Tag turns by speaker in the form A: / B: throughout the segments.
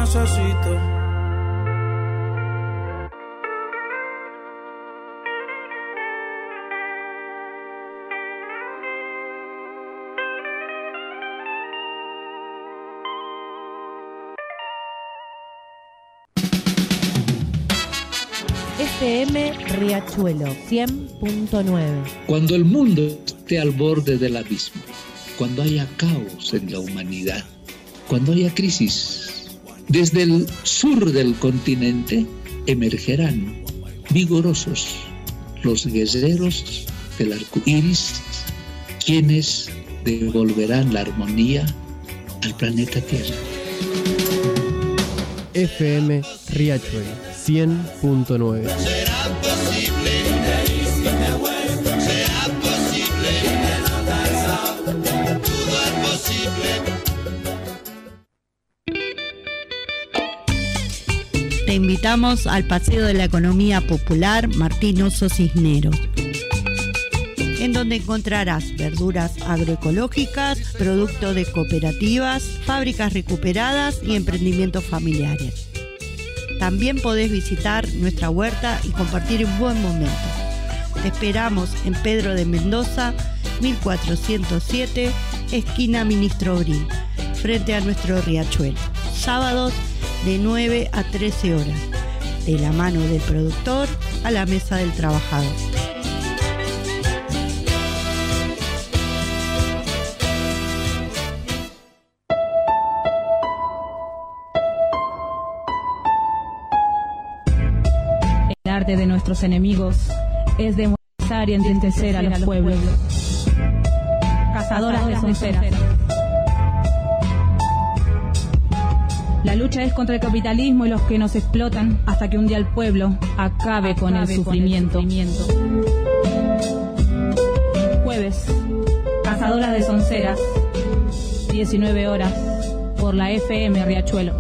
A: necesito.
B: FM Riachuelo 100.9.
C: Cuando el mundo esté al borde del abismo, cuando haya caos en la humanidad, cuando haya crisis, desde el sur del continente emergerán vigorosos los guerreros del arco iris, quienes devolverán la armonía al planeta Tierra.
D: FM Riachuelo 100.9.
E: Será posible, será posible, todo es posible.
F: Te invitamos al Paseo de la Economía Popular Martín Oso Cisneros, en donde encontrarás verduras agroecológicas, productos de cooperativas, fábricas recuperadas y emprendimientos familiares. También podés visitar nuestra huerta y compartir un buen momento. Te esperamos en Pedro de Mendoza, 1407, esquina Ministro Brin, frente a nuestro riachuelo. Sábados de 9 a 13 horas, de la mano del productor a la mesa del trabajador.
G: El arte de nuestros enemigos es demonizar y entristecer a los pueblos. Cazadoras de sonceras. La lucha es contra el capitalismo y los que nos explotan hasta que un día el pueblo acabe con el sufrimiento. Jueves, Cazadoras de sonceras, 19 horas, por la FM Riachuelo.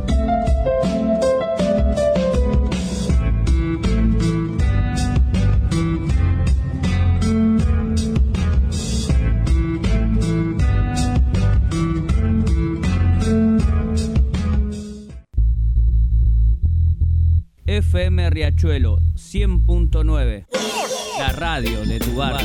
H: FM Riachuelo 100.9, la radio de tu barrio.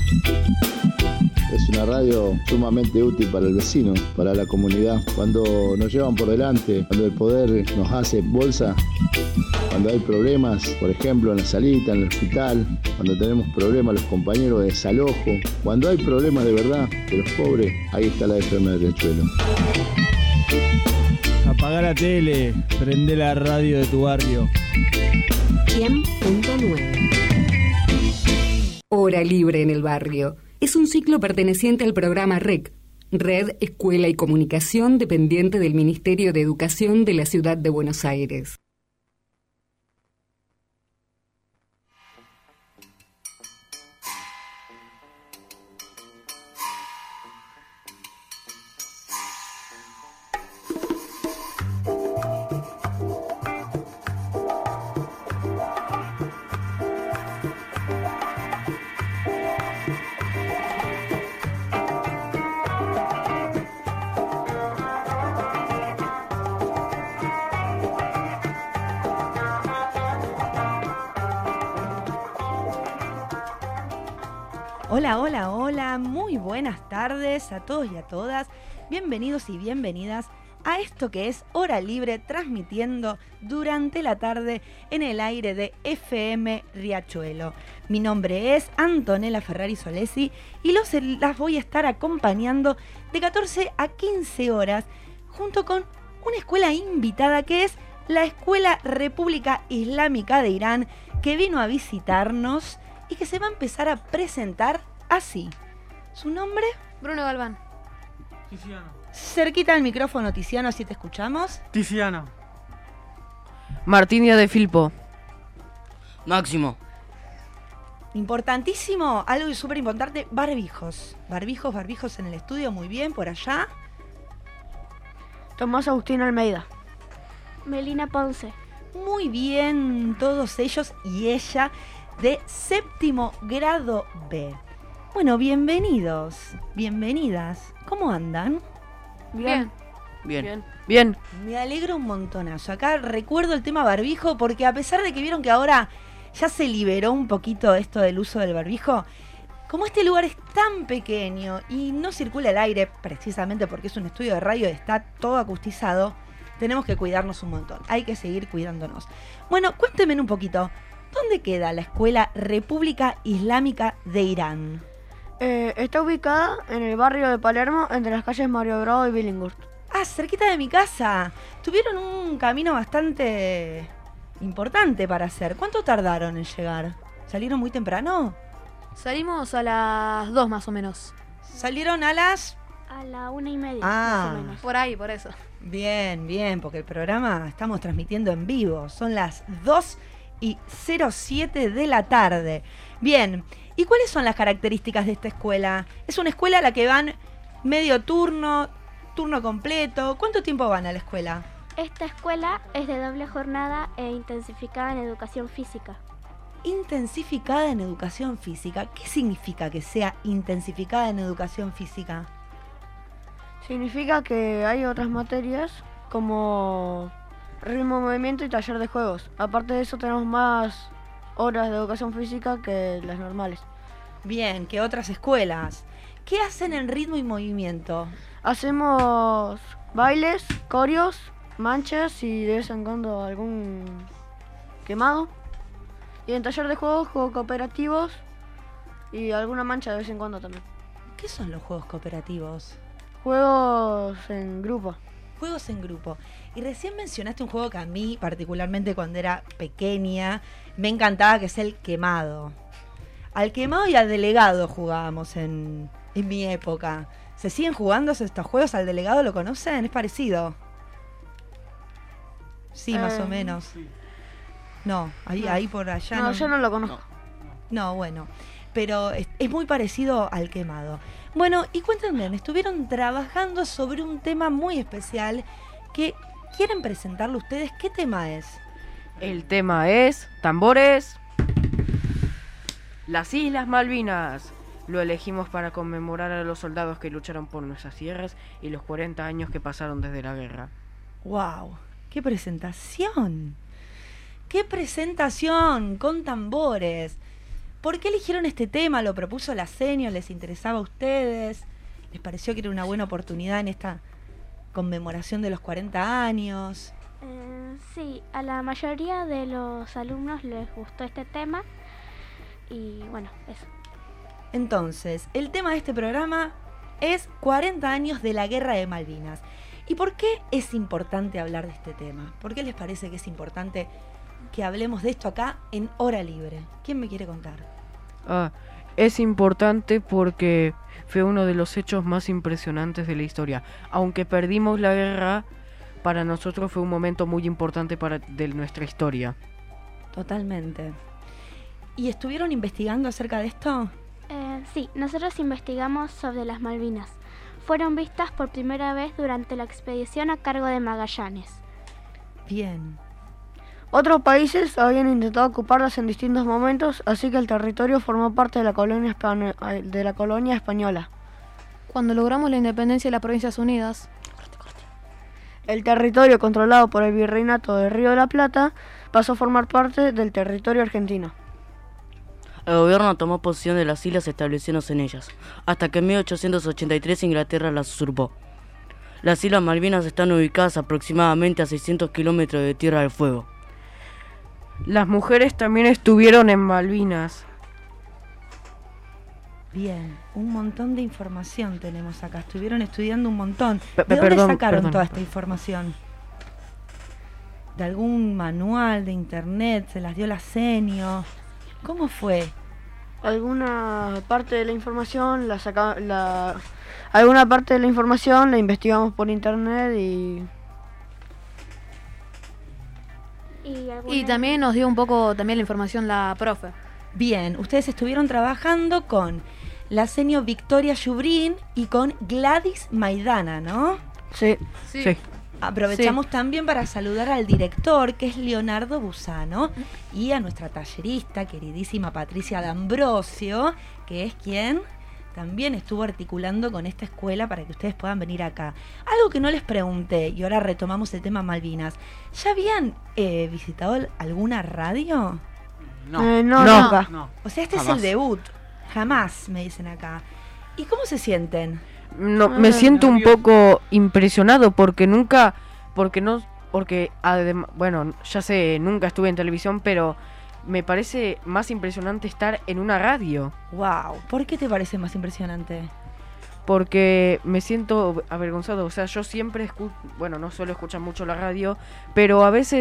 I: Es una radio sumamente útil para el vecino, para la comunidad. Cuando nos llevan por delante, cuando el poder nos hace bolsa, cuando hay problemas, por ejemplo en la salita, en el hospital, cuando tenemos problemas los compañeros de desalojo, cuando hay problemas de verdad de los pobres, ahí está la FM de Riachuelo.
J: Apagá la tele, prende la radio de tu barrio.
K: 100.9. Hora libre en el barrio. Es un ciclo perteneciente al programa REC, Red, Escuela y Comunicación, dependiente del Ministerio de Educación de la Ciudad de Buenos Aires.
B: Hola, hola, hola, muy buenas tardes a todos y a todas. Bienvenidos y bienvenidas a esto que es Hora Libre, transmitiendo durante la tarde en el aire de FM Riachuelo. Mi nombre es Antonella Ferrari Solesi y las voy a estar acompañando de 14 a 15 horas junto con una escuela invitada que es la Escuela República Islámica de Irán, que vino a visitarnos y que se va a empezar a presentar así. ¿Su nombre?
L: Bruno Galván.
A: Tiziano.
B: Cerquita del micrófono, Tiziano, así te escuchamos.
A: Tiziano.
L: Martinia de Filpo.
M: Máximo.
B: Importantísimo, algo súper importante, barbijos. Barbijos en el estudio, muy bien, por allá.
L: Tomás Agustín Almeida.
N: Melina Ponce.
B: Muy bien, todos ellos y ella de séptimo grado B. Bueno, bienvenidos, bienvenidas. ¿Cómo andan?
L: Bien.
M: Bien. Bien.
B: Me alegro un montonazo. Acá recuerdo el tema barbijo porque a pesar de que vieron que ahora ya se liberó un poquito esto del uso del barbijo, como este lugar es tan pequeño y no circula el aire, precisamente porque es un estudio de radio y está todo acustizado, tenemos que cuidarnos un montón. Hay que seguir cuidándonos. Bueno, cuéntenme un poquito, ¿dónde queda la Escuela República Islámica de Irán?
A: Está ubicada en el barrio de Palermo, entre las calles Mario Bravo y Billinghurst.
B: Ah, cerquita de mi casa. Tuvieron un camino bastante importante para hacer. ¿Cuánto tardaron en llegar? ¿Salieron muy temprano?
L: Salimos a las 2 más o menos.
B: ¿Salieron a las...?
N: A la 1:30,
B: Ah.
N: más o menos.
L: Por ahí, por eso.
B: Bien, bien, porque el programa estamos transmitiendo en vivo. Son las 2:07 de la tarde. Bien, ¿y cuáles son las características de esta escuela? Es una escuela a la que van medio turno, turno completo. ¿Cuánto tiempo van a la escuela?
N: Esta escuela es de doble jornada e intensificada en educación física.
B: Intensificada en educación física. ¿Qué significa que sea intensificada en educación física?
A: Significa que hay otras materias como ritmo, movimiento y taller de juegos. Aparte de eso tenemos más horas de educación física que las normales.
B: Bien, que otras escuelas. ¿Qué hacen en ritmo y movimiento?
A: Hacemos bailes, coreos, manchas y de vez en cuando algún quemado. Y en taller de juegos cooperativos y alguna mancha de vez en cuando también.
B: ¿Qué son los juegos cooperativos?
A: Juegos en grupo.
B: Juegos en grupo. Y recién mencionaste un juego que a mí, particularmente cuando era pequeña, me encantaba, que es el quemado. Al quemado y al delegado jugábamos en mi época. ¿Se siguen jugando estos juegos? ¿Al delegado lo conocen? ¿Es parecido? Sí, más o menos. No, ahí por allá.
A: No, yo no lo conozco.
B: No, bueno. Pero es muy parecido al quemado. Bueno, y cuéntenme, estuvieron trabajando sobre un tema muy especial que quieren presentarlo ustedes. ¿Qué tema es?
M: El tema es tambores. Las Islas Malvinas. Lo elegimos para conmemorar a los soldados que lucharon por nuestras tierras y los 40 años que pasaron desde la guerra.
B: ¡Wow! ¡Qué presentación! ¡Qué presentación con tambores! ¿Por qué eligieron este tema? ¿Lo propuso la Senio? ¿Les interesaba a ustedes? ¿Les pareció que era una buena oportunidad en esta conmemoración de los 40 años?
N: Sí, a la mayoría de los alumnos les gustó este tema y bueno, eso.
B: Entonces, el tema de este programa es 40 años de la Guerra de Malvinas. ¿Y por qué es importante hablar de este tema? ¿Por qué les parece que es importante que hablemos de esto acá en Hora Libre? ¿Quién me quiere contar?
M: Es importante porque fue uno de los hechos más impresionantes de la historia. Aunque perdimos la guerra, para nosotros fue un momento muy importante de nuestra historia.
B: Totalmente. ¿Y estuvieron investigando acerca de esto?
N: Sí, nosotros investigamos sobre las Malvinas. Fueron vistas por primera vez durante la expedición a cargo de Magallanes.
B: Bien.
A: Otros países habían intentado ocuparlas en distintos momentos, así que el territorio formó parte de la colonia española.
L: Cuando logramos la independencia de las Provincias Unidas,
A: el territorio controlado por el Virreinato del Río de la Plata pasó a formar parte del territorio argentino.
M: El gobierno tomó posesión de las islas estableciéndose en ellas, hasta que en 1883 Inglaterra las usurpó. Las Islas Malvinas están ubicadas aproximadamente a 600 kilómetros de Tierra del Fuego. Las mujeres también estuvieron en Malvinas.
B: Bien, un montón de información tenemos acá. Estuvieron estudiando un montón. ¿De dónde sacaron toda esta información? ¿De algún manual de internet? ¿Se las dio la Senio? ¿Cómo fue?
A: Alguna parte de la información alguna parte de la información la investigamos por internet
L: y también nos dio un poco también la información la profe.
B: Bien, ustedes estuvieron trabajando con la Senio Victoria Yubrín y con Gladys Maidana, ¿no?
A: Sí.
B: Aprovechamos también para saludar al director, que es Leonardo Busano, y a nuestra tallerista, queridísima Patricia D'Ambrosio, que es ¿quién? también estuvo articulando con esta escuela para que ustedes puedan venir acá. Algo que no les pregunté, y ahora retomamos el tema Malvinas. ¿Ya habían visitado alguna radio?
A: No.
B: No. O sea, este es el debut. Jamás, me dicen acá. ¿Y cómo se sienten?
O: No, me siento un poco impresionado porque bueno, ya sé, nunca estuve en televisión, pero me parece más impresionante estar en una radio.
B: Wow, ¿por qué te parece más impresionante?
O: Porque me siento avergonzado, o sea, yo siempre no suelo escuchar mucho la radio, pero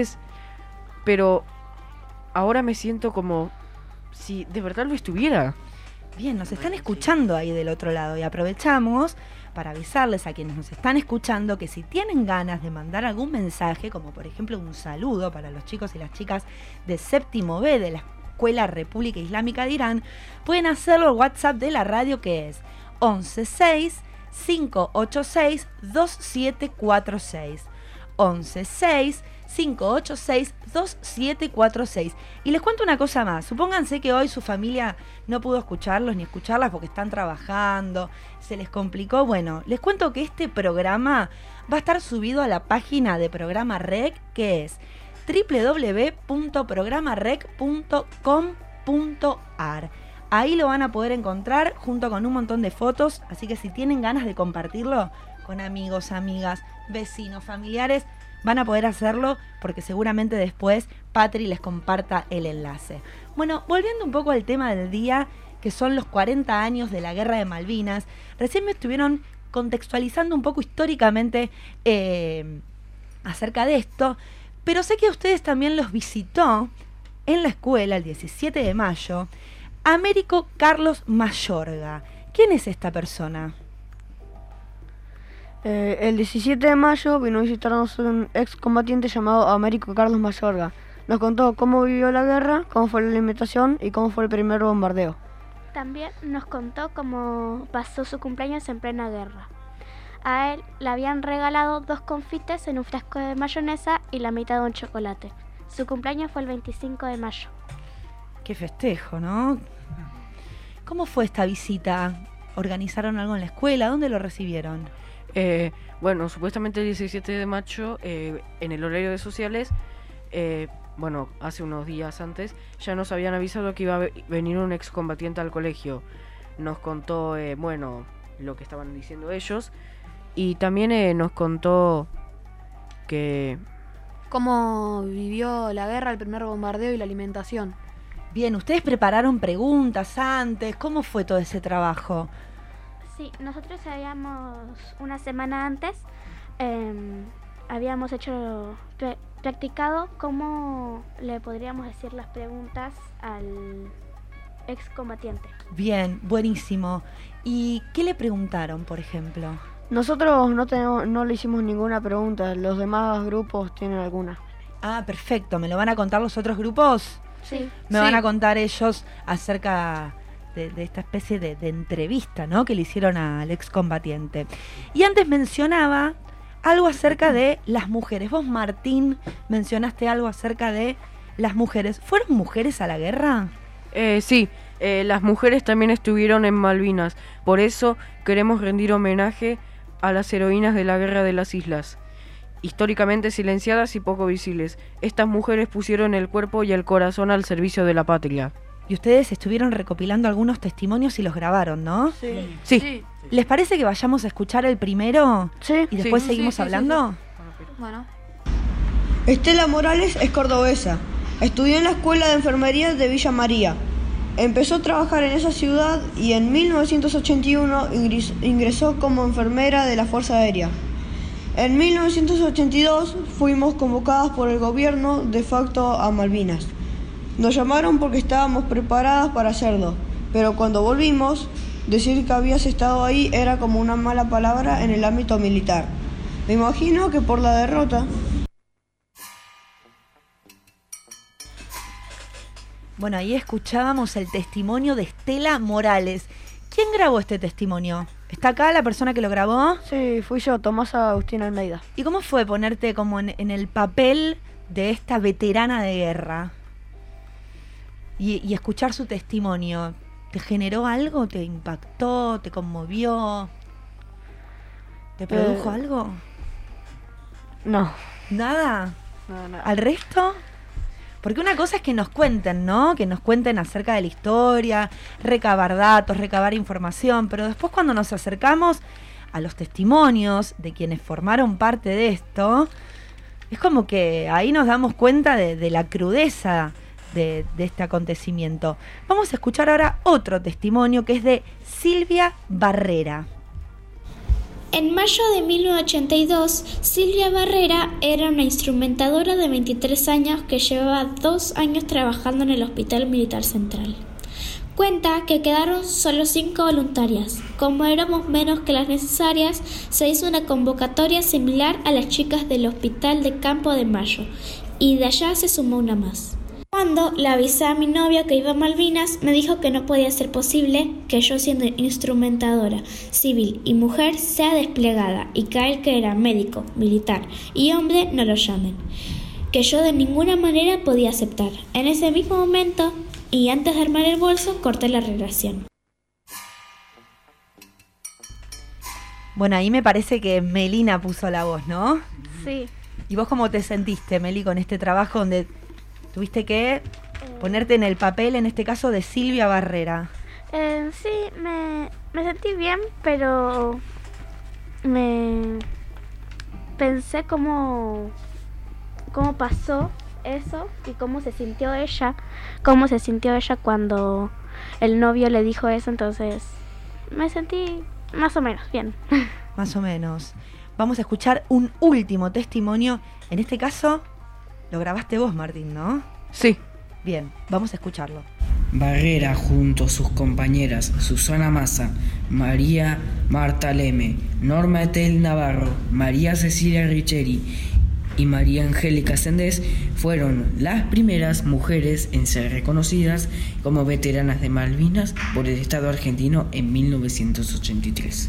O: ahora me siento como si de verdad lo estuviera.
B: Bien, nos están escuchando ahí del otro lado y aprovechamos para avisarles a quienes nos están escuchando que si tienen ganas de mandar algún mensaje, como por ejemplo un saludo para los chicos y las chicas de séptimo B de la Escuela República Islámica de Irán, pueden hacerlo al WhatsApp de la radio, que es 116-586-2746. 116-586-2746. Y les cuento una cosa más. Supónganse que hoy su familia no pudo escucharlos ni escucharlas porque están trabajando, se les complicó. Bueno, les cuento que este programa va a estar subido a la página de Programa Rec, que es www.programarec.com.ar. Ahí lo van a poder encontrar junto con un montón de fotos, así que si tienen ganas de compartirlo con amigos, amigas, vecinos, familiares, van a poder hacerlo porque seguramente después Patri les comparta el enlace. Bueno, volviendo un poco al tema del día, que son los 40 años de la Guerra de Malvinas, recién me estuvieron contextualizando un poco históricamente acerca de esto, pero sé que a ustedes también los visitó en la escuela el 17 de mayo Américo Carlos Mayorga. ¿Quién es esta persona?
A: El 17 de mayo vino a visitarnos un excombatiente llamado Américo Carlos Mayorga. Nos contó cómo vivió la guerra, cómo fue la alimentación y cómo fue el primer bombardeo.
N: También nos contó cómo pasó su cumpleaños en plena guerra. A él le habían regalado 2 confites en un frasco de mayonesa y la mitad de un chocolate. Su cumpleaños fue el 25 de mayo.
B: Qué festejo, ¿no? ¿Cómo fue esta visita? ¿Organizaron algo en la escuela? ¿Dónde lo recibieron?
O: Bueno, supuestamente el 17 de mayo, en el horario de sociales, hace unos días antes, ya nos habían avisado que iba a venir un excombatiente al colegio. Nos contó, lo que estaban diciendo ellos, y también nos contó que...
L: cómo vivió la guerra, el primer bombardeo y la alimentación.
B: Bien, ¿ustedes prepararon preguntas antes? ¿Cómo fue todo ese trabajo?
N: Sí, nosotros una semana antes, habíamos practicado cómo le podríamos decir las preguntas al excombatiente.
B: Bien, buenísimo. ¿Y qué le preguntaron, por ejemplo?
A: Nosotros no le hicimos ninguna pregunta, los demás grupos tienen alguna.
B: Ah, perfecto. ¿Me lo van a contar los otros grupos?
N: Sí.
B: Me van a contar ellos acerca de esta especie de entrevista, ¿no?, que le hicieron al excombatiente. Y antes mencionaba algo acerca de las mujeres. Vos, Martín, mencionaste algo acerca de las mujeres. ¿Fueron mujeres a la guerra?
O: Sí, las mujeres también estuvieron en Malvinas. Por eso queremos rendir homenaje a las heroínas de la Guerra de las Islas, históricamente silenciadas y poco visibles. Estas mujeres pusieron el cuerpo y el corazón al servicio de la patria.
B: Y ustedes estuvieron recopilando algunos testimonios y los grabaron, ¿no?
O: Sí.
B: ¿Les parece que vayamos a escuchar el primero?
A: Sí.
B: ¿Y después seguimos hablando?
L: Sí. Bueno.
P: Estela Morales es cordobesa. Estudió en la Escuela de Enfermería de Villa María. Empezó a trabajar en esa ciudad y en 1981 ingresó como enfermera de la Fuerza Aérea. En 1982 fuimos convocadas por el gobierno de facto a Malvinas. Nos llamaron porque estábamos preparadas para hacerlo, pero cuando volvimos, decir que habías estado ahí era como una mala palabra en el ámbito militar. Me imagino que por la derrota.
B: Bueno, ahí escuchábamos el testimonio de Estela Morales. ¿Quién grabó este testimonio? ¿Está acá la persona que lo grabó?
A: Sí, fui yo, Tomás Agustín Almeida.
B: ¿Y cómo fue ponerte como en el papel de esta veterana de guerra? Y escuchar su testimonio. ¿Te generó algo? ¿Te impactó? ¿Te conmovió? ¿Te produjo algo?
A: No.
B: ¿Nada?
A: No.
B: ¿Al resto? Porque una cosa es que nos cuenten, ¿no? Que nos cuenten acerca de la historia, recabar datos, recabar información, pero después cuando nos acercamos a los testimonios de quienes formaron parte de esto, es como que ahí nos damos cuenta de la crudeza de este acontecimiento. Vamos a escuchar ahora otro testimonio que es de Silvia Barrera.
Q: En mayo de 1982, Silvia Barrera era una instrumentadora de 23 años que llevaba 2 años trabajando en el Hospital Militar Central. Cuenta que quedaron solo 5 voluntarias. Como éramos menos que las necesarias, se hizo una convocatoria similar a las chicas del Hospital de Campo de Mayo, y de allá se sumó una más. Cuando le avisé a mi novio que iba a Malvinas, me dijo que no podía ser posible que yo, siendo instrumentadora, civil y mujer, sea desplegada, y que a él, que era médico, militar y hombre, no lo llamen. Que yo de ninguna manera podía aceptar. En ese mismo momento, y antes de armar el bolso, corté la relación.
B: Bueno, ahí me parece que Melina puso la voz, ¿no?
N: Sí.
B: ¿Y vos cómo te sentiste, Meli, con este trabajo donde tuviste que ponerte en el papel, en este caso, de Silvia Barrera?
N: Sí, me sentí bien, pero me pensé cómo pasó eso y cómo se sintió ella cuando el novio le dijo eso, entonces me sentí más o menos bien.
B: Más o menos. Vamos a escuchar un último testimonio. En este caso, lo grabaste vos, Martín, ¿no?
O: Sí.
B: Bien, vamos a escucharlo.
R: Barrera, junto a sus compañeras Susana Massa, María Marta Leme, Norma Etel Navarro, María Cecilia Richeri y María Angélica Sendés, fueron las primeras mujeres en ser reconocidas como veteranas de Malvinas por el Estado argentino en 1983.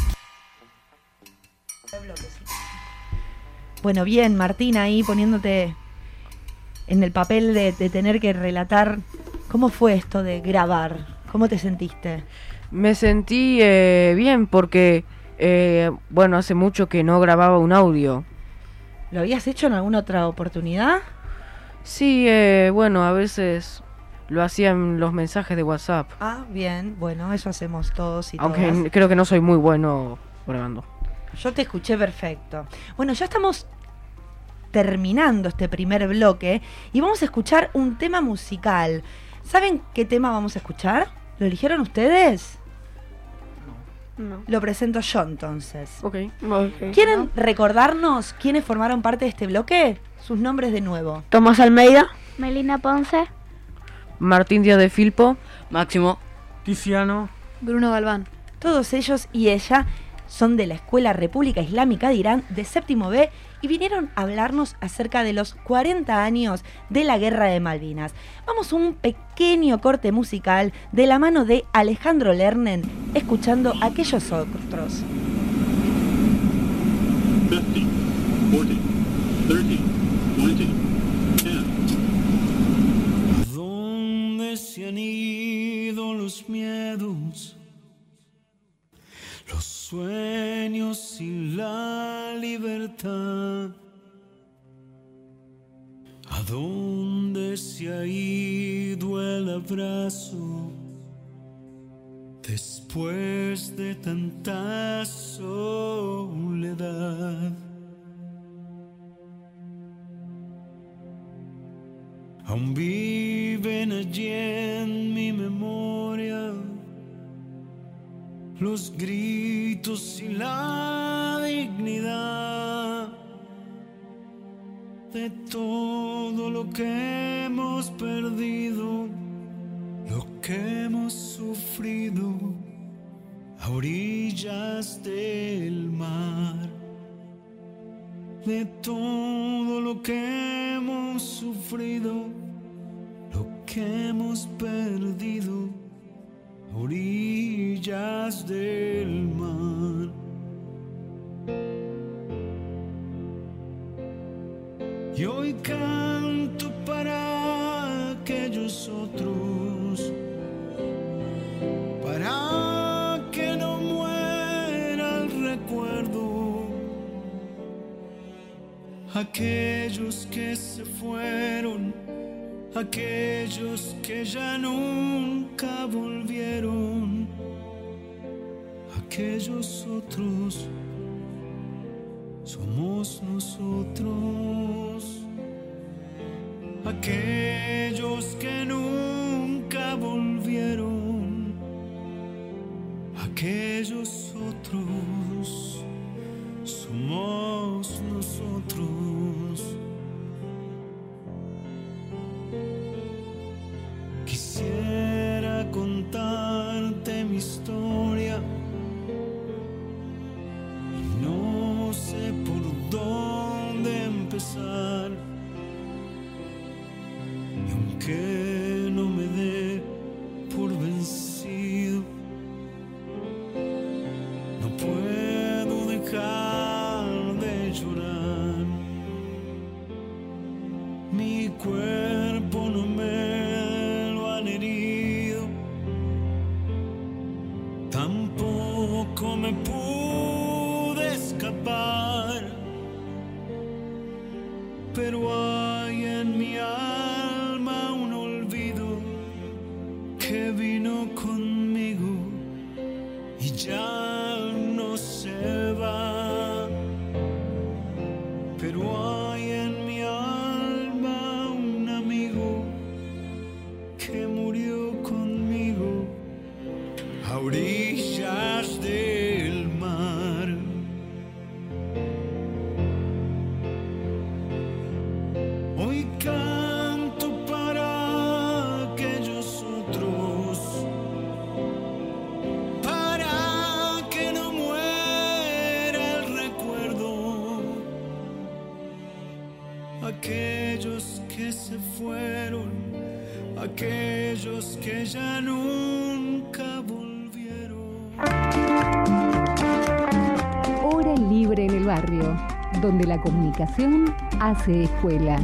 B: Bueno, bien, Martín, ahí poniéndote en el papel de tener que relatar. ¿Cómo fue esto de grabar? ¿Cómo te sentiste?
O: Me sentí bien porque, hace mucho que no grababa un audio.
B: ¿Lo habías hecho en alguna otra oportunidad?
O: Sí, a veces lo hacía en los mensajes de WhatsApp.
B: Ah, bien, bueno, eso hacemos todos y
O: aunque
B: todas.
O: Creo que no soy muy bueno grabando.
B: Yo te escuché perfecto. Bueno, ya estamos terminando este primer bloque y vamos a escuchar un tema musical. ¿Saben qué tema vamos a escuchar? ¿Lo eligieron ustedes?
A: No.
B: Lo presento yo entonces.
O: Okay.
B: ¿Quieren recordarnos quiénes formaron parte de este bloque? Sus nombres de nuevo.
A: Tomás Almeida,
N: Melina Ponce,
O: Martín Díaz de Filpo,
H: Máximo,
L: Tiziano,
A: Bruno Galván.
B: Todos ellos y ella son de la Escuela República Islámica de Irán de séptimo B y vinieron a hablarnos acerca de los 40 años de la Guerra de Malvinas. Vamos a un pequeño corte musical de la mano de Alejandro Lernen, escuchando Aquellos Otros.
S: 50, 40, 30, 20, 10. ¿A dónde se han ido los miedos? Los sueños y la libertad. ¿A dónde se ha ido el abrazo después de tanta soledad? Aún viven allí en mi memoria los gritos y la dignidad de todo lo que hemos perdido, lo que hemos sufrido a orillas del mar, de todo lo que hemos sufrido, lo que hemos perdido a orillas del mar. Y hoy canto para aquellos otros aquellos que se fueron, aquellos que ya nunca volvieron, aquellos otros somos nosotros, aquellos que nunca volvieron, aquellos otros somos nosotros. Quisiera contarte mi historia y no sé por dónde empezar. Y aunque no me dé por vencido, no puedo dejar de llorar. Mi cuerpo no me lo han herido, tampoco me pude escapar, pero hay en mi alma un olvido que vino conmigo y ya no se va, pero hay en mi alma un amigo que murió conmigo a orillas del mar. Hoy canto para aquellos otros, para que no muera el recuerdo, aquellos que se fueron, aquellos que ya nunca volvieron.
K: Hora libre en el barrio, donde la comunicación hace escuela.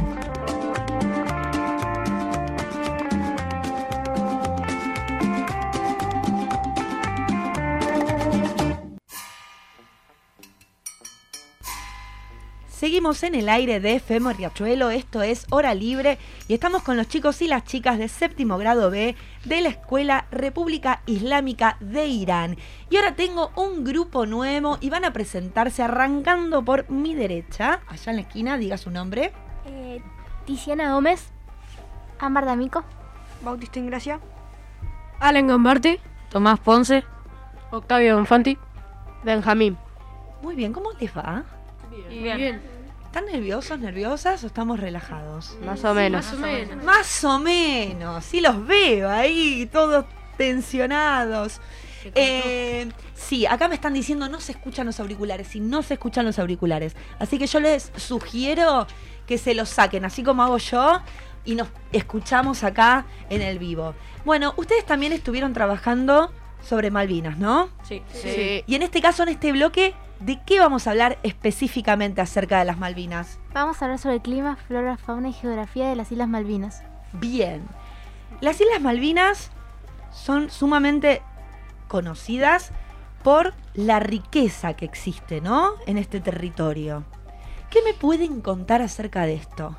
B: Seguimos en el aire de FM Riachuelo, esto es Hora Libre y estamos con los chicos y las chicas de séptimo grado B de la Escuela República Islámica de Irán. Y ahora tengo un grupo nuevo y van a presentarse arrancando por mi derecha, allá en la esquina, diga su nombre.
T: Tiziana Gómez, Ámbar D'Amico,
L: Bautista Ingracia,
U: Alan Gambarte,
V: Tomás Ponce,
U: Octavio Bonfanti,
V: Benjamín.
B: Muy bien, ¿cómo les va?
U: Bien.
B: ¿Están nerviosos, nerviosas o estamos relajados?
V: Más o menos.
B: Más o menos. Sí, los veo ahí, todos tensionados. Sí, acá me están diciendo no se escuchan los auriculares y no se escuchan los auriculares. Así que yo les sugiero que se los saquen, así como hago yo, y nos escuchamos acá en el vivo. Bueno, ustedes también estuvieron trabajando sobre Malvinas, ¿no?
U: Sí.
B: Y en este caso, en este bloque, ¿de qué vamos a hablar específicamente acerca de las Malvinas?
T: Vamos a hablar sobre el clima, flora, fauna y geografía de las Islas Malvinas.
B: Bien. Las Islas Malvinas son sumamente conocidas por la riqueza que existe, ¿no?, en este territorio. ¿Qué me pueden contar acerca de esto?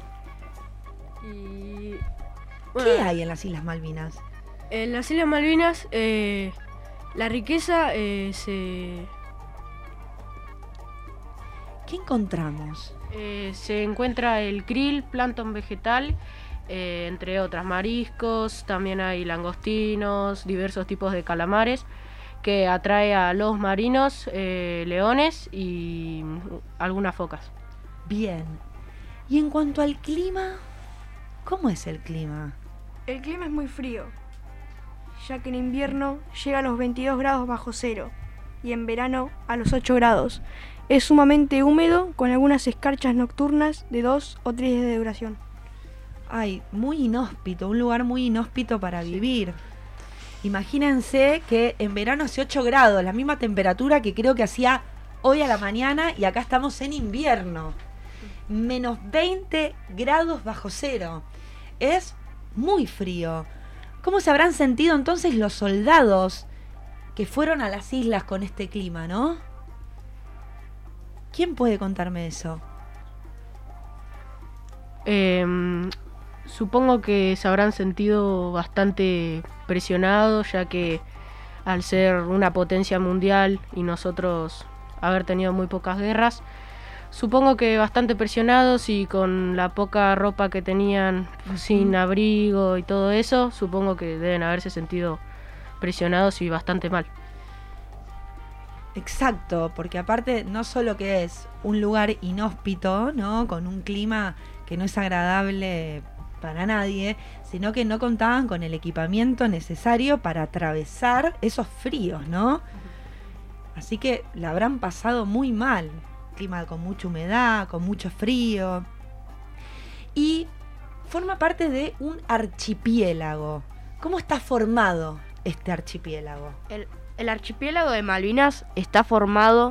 B: ¿Qué hay en las Islas Malvinas?
U: En las Islas Malvinas, la riqueza se...
B: ¿Qué encontramos?
U: Se encuentra el krill, plancton vegetal, entre otras mariscos, también hay langostinos, diversos tipos de calamares, que atrae a los marinos, leones y algunas focas.
B: Bien. Y en cuanto al clima, ¿cómo es el clima?
L: El clima es muy frío, ya que en invierno llega a los 22 grados bajo cero y en verano a los 8 grados. Es sumamente húmedo, con algunas escarchas nocturnas de 2 o 3 días de duración.
B: Ay, muy inhóspito, un lugar muy inhóspito para vivir. Imagínense que en verano hace 8 grados, la misma temperatura que creo que hacía hoy a la mañana, y acá estamos en invierno. Menos 20 grados bajo cero. Es muy frío. ¿Cómo se habrán sentido entonces los soldados que fueron a las islas con este clima, no? ¿Quién puede contarme eso?
U: Supongo que se habrán sentido bastante presionados, ya que al ser una potencia mundial y nosotros haber tenido muy pocas guerras, supongo que bastante presionados y con la poca ropa que tenían, sin abrigo y todo eso, supongo que deben haberse sentido presionados y bastante mal.
B: Exacto, porque aparte no solo que es un lugar inhóspito, ¿no? Con un clima que no es agradable para nadie, sino que no contaban con el equipamiento necesario para atravesar esos fríos, ¿no? Así que la habrán pasado muy mal. Clima con mucha humedad, con mucho frío. Y forma parte de un archipiélago. ¿Cómo está formado este archipiélago?
V: El archipiélago de Malvinas está formado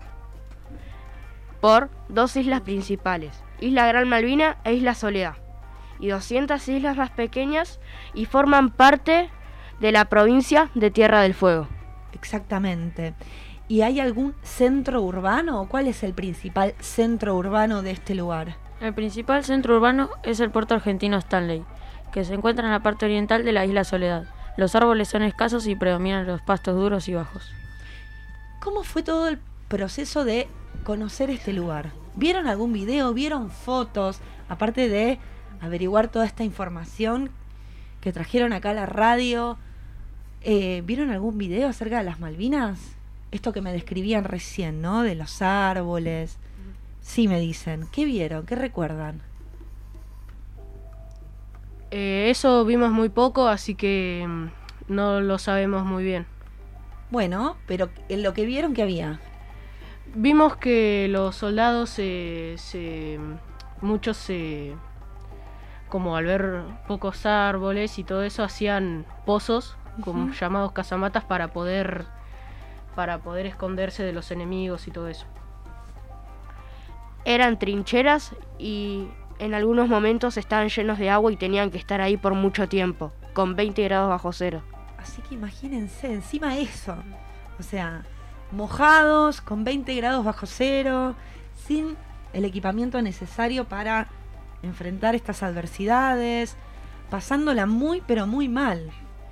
V: por 2 islas principales, Isla Gran Malvina e Isla Soledad, y 200 islas más pequeñas, y forman parte de la provincia de Tierra del Fuego.
B: Exactamente. ¿Y hay algún centro urbano? ¿Cuál es el principal centro urbano de este lugar?
C: El principal centro urbano es el puerto argentino Stanley, que se encuentra en la parte oriental de la isla Soledad. Los árboles son escasos y predominan los pastos duros y bajos.
B: ¿Cómo fue todo el proceso de conocer este lugar? ¿Vieron algún video? ¿Vieron fotos? Aparte de averiguar toda esta información que trajeron acá a la radio, ¿vieron algún video acerca de las Malvinas? Esto que me describían recién, ¿no? De los árboles. Sí, me dicen. ¿Qué vieron? ¿Qué recuerdan?
U: Eso vimos muy poco, así que no lo sabemos muy bien.
B: Bueno, pero en lo que vieron, ¿qué había?
U: Vimos que los soldados muchos como al ver pocos árboles y todo eso, hacían pozos, como llamados casamatas, para poder esconderse de los enemigos y todo eso.
V: Eran trincheras y en algunos momentos estaban llenos de agua y tenían que estar ahí por mucho tiempo, con 20 grados bajo cero.
B: Así que imagínense, encima eso, o sea, mojados, con 20 grados bajo cero, sin el equipamiento necesario para enfrentar estas adversidades, pasándola muy, pero muy mal.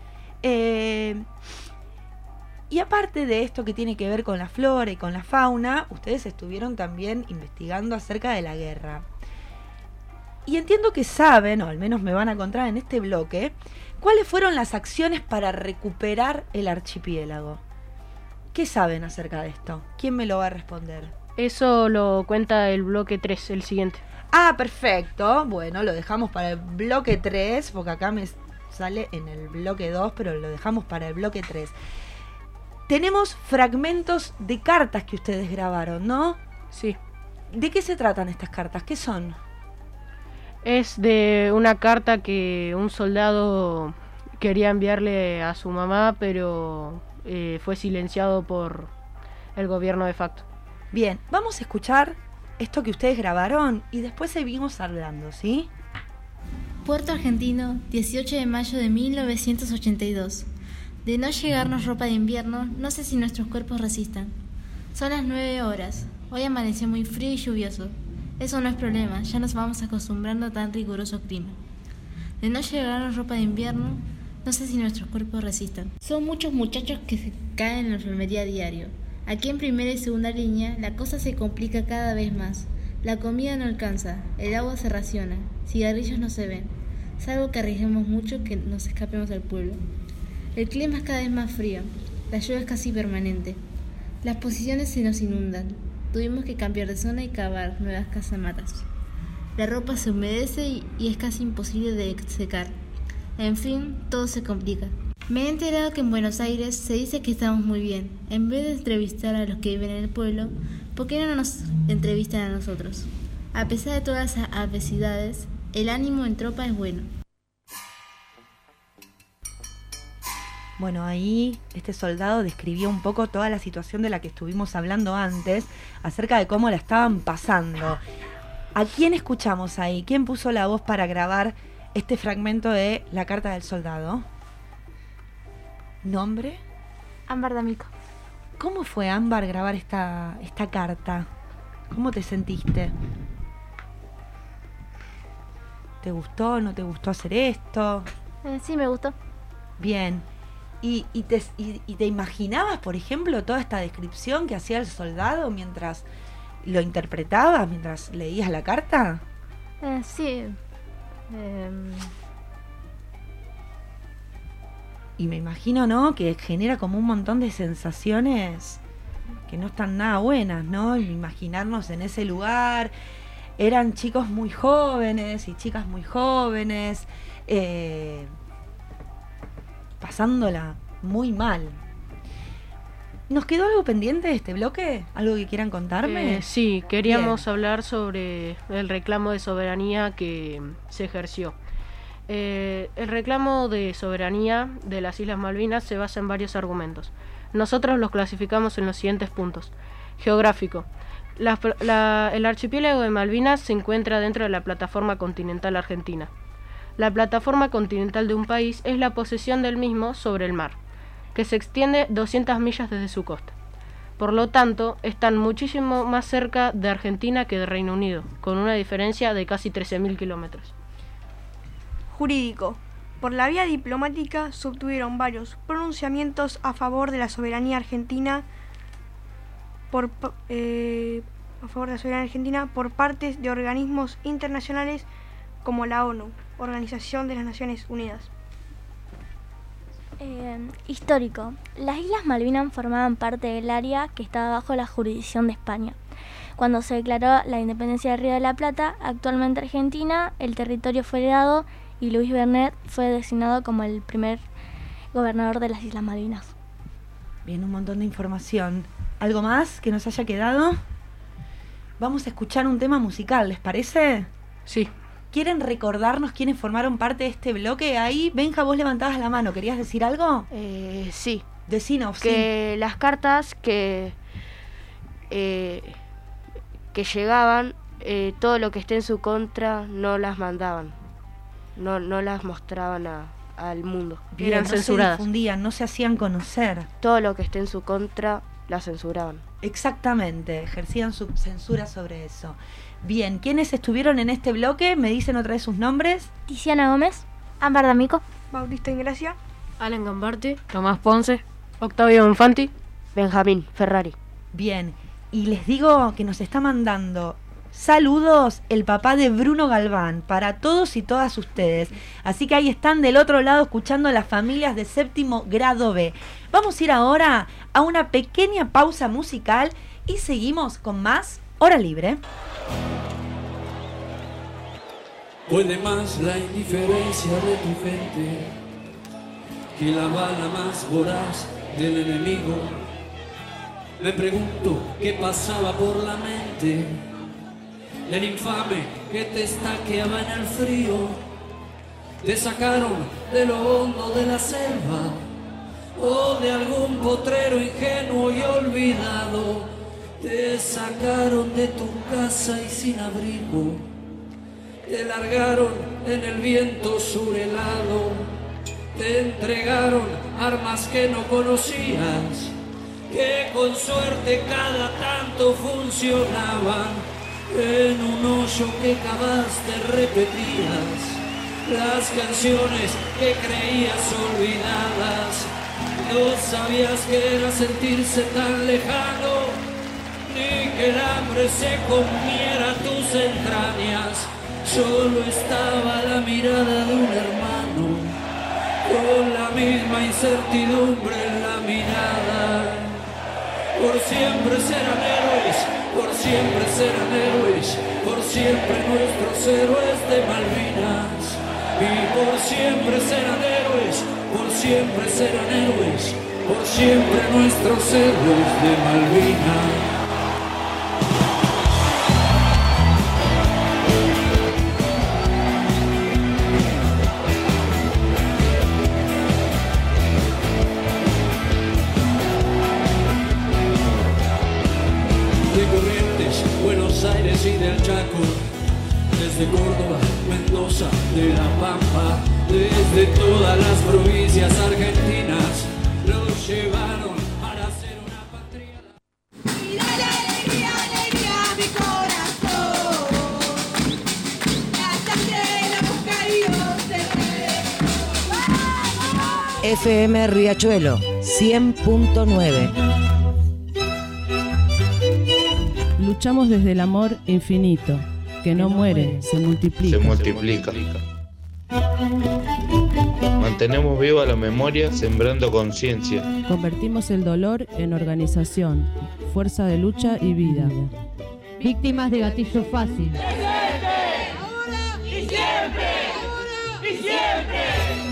B: Y aparte de esto que tiene que ver con la flora y con la fauna, ustedes estuvieron también investigando acerca de la guerra. Y entiendo que saben, o al menos me van a contar en este bloque, cuáles fueron las acciones para recuperar el archipiélago. ¿Qué saben acerca de esto? ¿Quién me lo va a responder?
U: Eso lo cuenta el bloque 3, el siguiente.
B: Ah, perfecto. Bueno, lo dejamos para el bloque 3, porque acá me sale en el bloque 2, pero lo dejamos para el bloque 3. Tenemos fragmentos de cartas que ustedes grabaron, ¿no?
U: Sí.
B: ¿De qué se tratan estas cartas? ¿Qué son?
U: Es de una carta que un soldado quería enviarle a su mamá, pero fue silenciado por el gobierno de facto.
B: Bien, vamos a escuchar esto que ustedes grabaron y después seguimos hablando, ¿sí?
Q: Puerto Argentino, 18 de mayo de 1982. De no llegarnos ropa de invierno, no sé si nuestros cuerpos resistan. Son las 9 horas. Hoy amaneció muy frío y lluvioso. Eso no es problema, ya nos vamos acostumbrando a tan riguroso clima. De no llegarnos ropa de invierno, no sé si nuestros cuerpos resistan. Son muchos muchachos que se caen en la enfermería a diario. Aquí en primera y segunda línea, la cosa se complica cada vez más. La comida no alcanza, el agua se raciona, cigarrillos no se ven, salvo que arriesguemos mucho que nos escapemos al pueblo. El clima es cada vez más frío, la lluvia es casi permanente. Las posiciones se nos inundan. Tuvimos que cambiar de zona y cavar nuevas casamatas. La ropa se humedece y es casi imposible de secar. En fin, todo se complica. Me he enterado que en Buenos Aires se dice que estamos muy bien. En vez de entrevistar a los que viven en el pueblo, ¿por qué no nos entrevistan a nosotros? A pesar de todas las adversidades, el ánimo en tropa es bueno.
B: Bueno, ahí este soldado describió un poco toda la situación de la que estuvimos hablando antes, acerca de cómo la estaban pasando. ¿A quién escuchamos ahí? ¿Quién puso la voz para grabar este fragmento de La carta del soldado? ¿Nombre?
V: Ámbar D'Amico.
B: ¿Cómo fue, Ámbar, grabar esta carta? ¿Cómo te sentiste? ¿Te gustó? ¿No te gustó hacer esto?
D: Sí, me gustó.
B: Bien. ¿Y te imaginabas, por ejemplo, toda esta descripción que hacía el soldado mientras lo interpretabas, mientras leías la carta?
D: Sí.
B: Y me imagino, ¿no?, que genera como un montón de sensaciones que no están nada buenas, ¿no? Imaginarnos en ese lugar. Eran chicos muy jóvenes y chicas muy jóvenes, pasándola muy mal. ¿Nos quedó algo pendiente de este bloque? ¿Algo que quieran contarme?
U: Sí, queríamos hablar sobre el reclamo de soberanía que se ejerció. El reclamo de soberanía de las Islas Malvinas se basa en varios argumentos. Nosotros los clasificamos en los siguientes puntos. Geográfico. El archipiélago de Malvinas se encuentra dentro de la plataforma continental argentina. La plataforma continental de un país es la posesión del mismo sobre el mar, que se extiende 200 millas desde su costa. Por lo tanto, están muchísimo más cerca de Argentina que de Reino Unido, con una diferencia de casi 13.000 kilómetros.
L: Jurídico. Por la vía diplomática se obtuvieron varios pronunciamientos a favor de la soberanía argentina por partes de organismos internacionales como la ONU, Organización de las Naciones Unidas.
D: Histórico. Las Islas Malvinas formaban parte del área que estaba bajo la jurisdicción de España. Cuando se declaró la independencia del Río de la Plata, actualmente Argentina, el territorio fue heredado y Luis Bernet fue designado como el primer gobernador de las Islas Malvinas.
B: Bien, un montón de información. ¿Algo más que nos haya quedado? Vamos a escuchar un tema musical, ¿les parece?
U: Sí.
B: ¿Quieren recordarnos quiénes formaron parte de este bloque? Ahí, Benja, vos levantabas la mano. ¿Querías decir algo?
V: Sí.
B: Decinos,
V: que
B: sí.
V: Las cartas que llegaban, todo lo que esté en su contra no las mandaban. No las mostraban al mundo.
B: Bien,
V: eran censuradas.
B: Se difundían, no se hacían conocer.
V: Todo lo que esté en su contra la censuraban.
B: Exactamente, ejercían su censura sobre eso. Bien, ¿quiénes estuvieron en este bloque? ¿Me dicen otra vez sus nombres?
D: Tiziana Gómez, Ámbar D'Amico,
L: Bautista Ingracia,
U: Alan Gambarte, Tomás Ponce, Octavio Infanti,
V: Benjamín Ferrari.
B: Bien, y les digo que nos está mandando saludos el papá de Bruno Galván para todos y todas ustedes. Así que ahí están del otro lado escuchando las familias de séptimo grado B. Vamos a ir ahora a una pequeña pausa musical y seguimos con más Hora Libre.
S: Puede más la indiferencia de tu gente que la bala más voraz del enemigo. Me pregunto qué pasaba por la mente del infame que te estaqueaba en el frío. Te sacaron de lo hondo de la selva o de algún potrero ingenuo y olvidado. Te sacaron de tu casa y sin abrigo. Te largaron en el viento surhelado. Te entregaron armas que no conocías, que con suerte cada tanto funcionaban. En un hoyo que cavaste repetías las canciones que creías olvidadas. No sabías que era sentirse tan lejano, ni que el hambre se comiera tus entrañas. Solo estaba la mirada de un hermano, con la misma incertidumbre en la mirada. Por siempre serán héroes, por siempre serán héroes, por siempre nuestros héroes de Malvinas. Y por siempre serán héroes, por siempre serán héroes, por siempre nuestros héroes de Malvinas. Buenos Aires y del Chaco, desde Córdoba, Mendoza, de La Pampa, desde todas las provincias argentinas, los llevaron para hacer una patria. Y dale alegría, alegría a mi corazón, la sangre de la mujer.
E: FM Riachuelo 100.9.
G: Luchamos desde el amor infinito, que no muere, se multiplica.
F: Mantenemos viva la memoria, sembrando conciencia.
G: Convertimos el dolor en organización, fuerza de lucha y vida.
W: Víctimas de gatillo fácil.
X: ¡Ahora y siempre! ¡Ahora y siempre!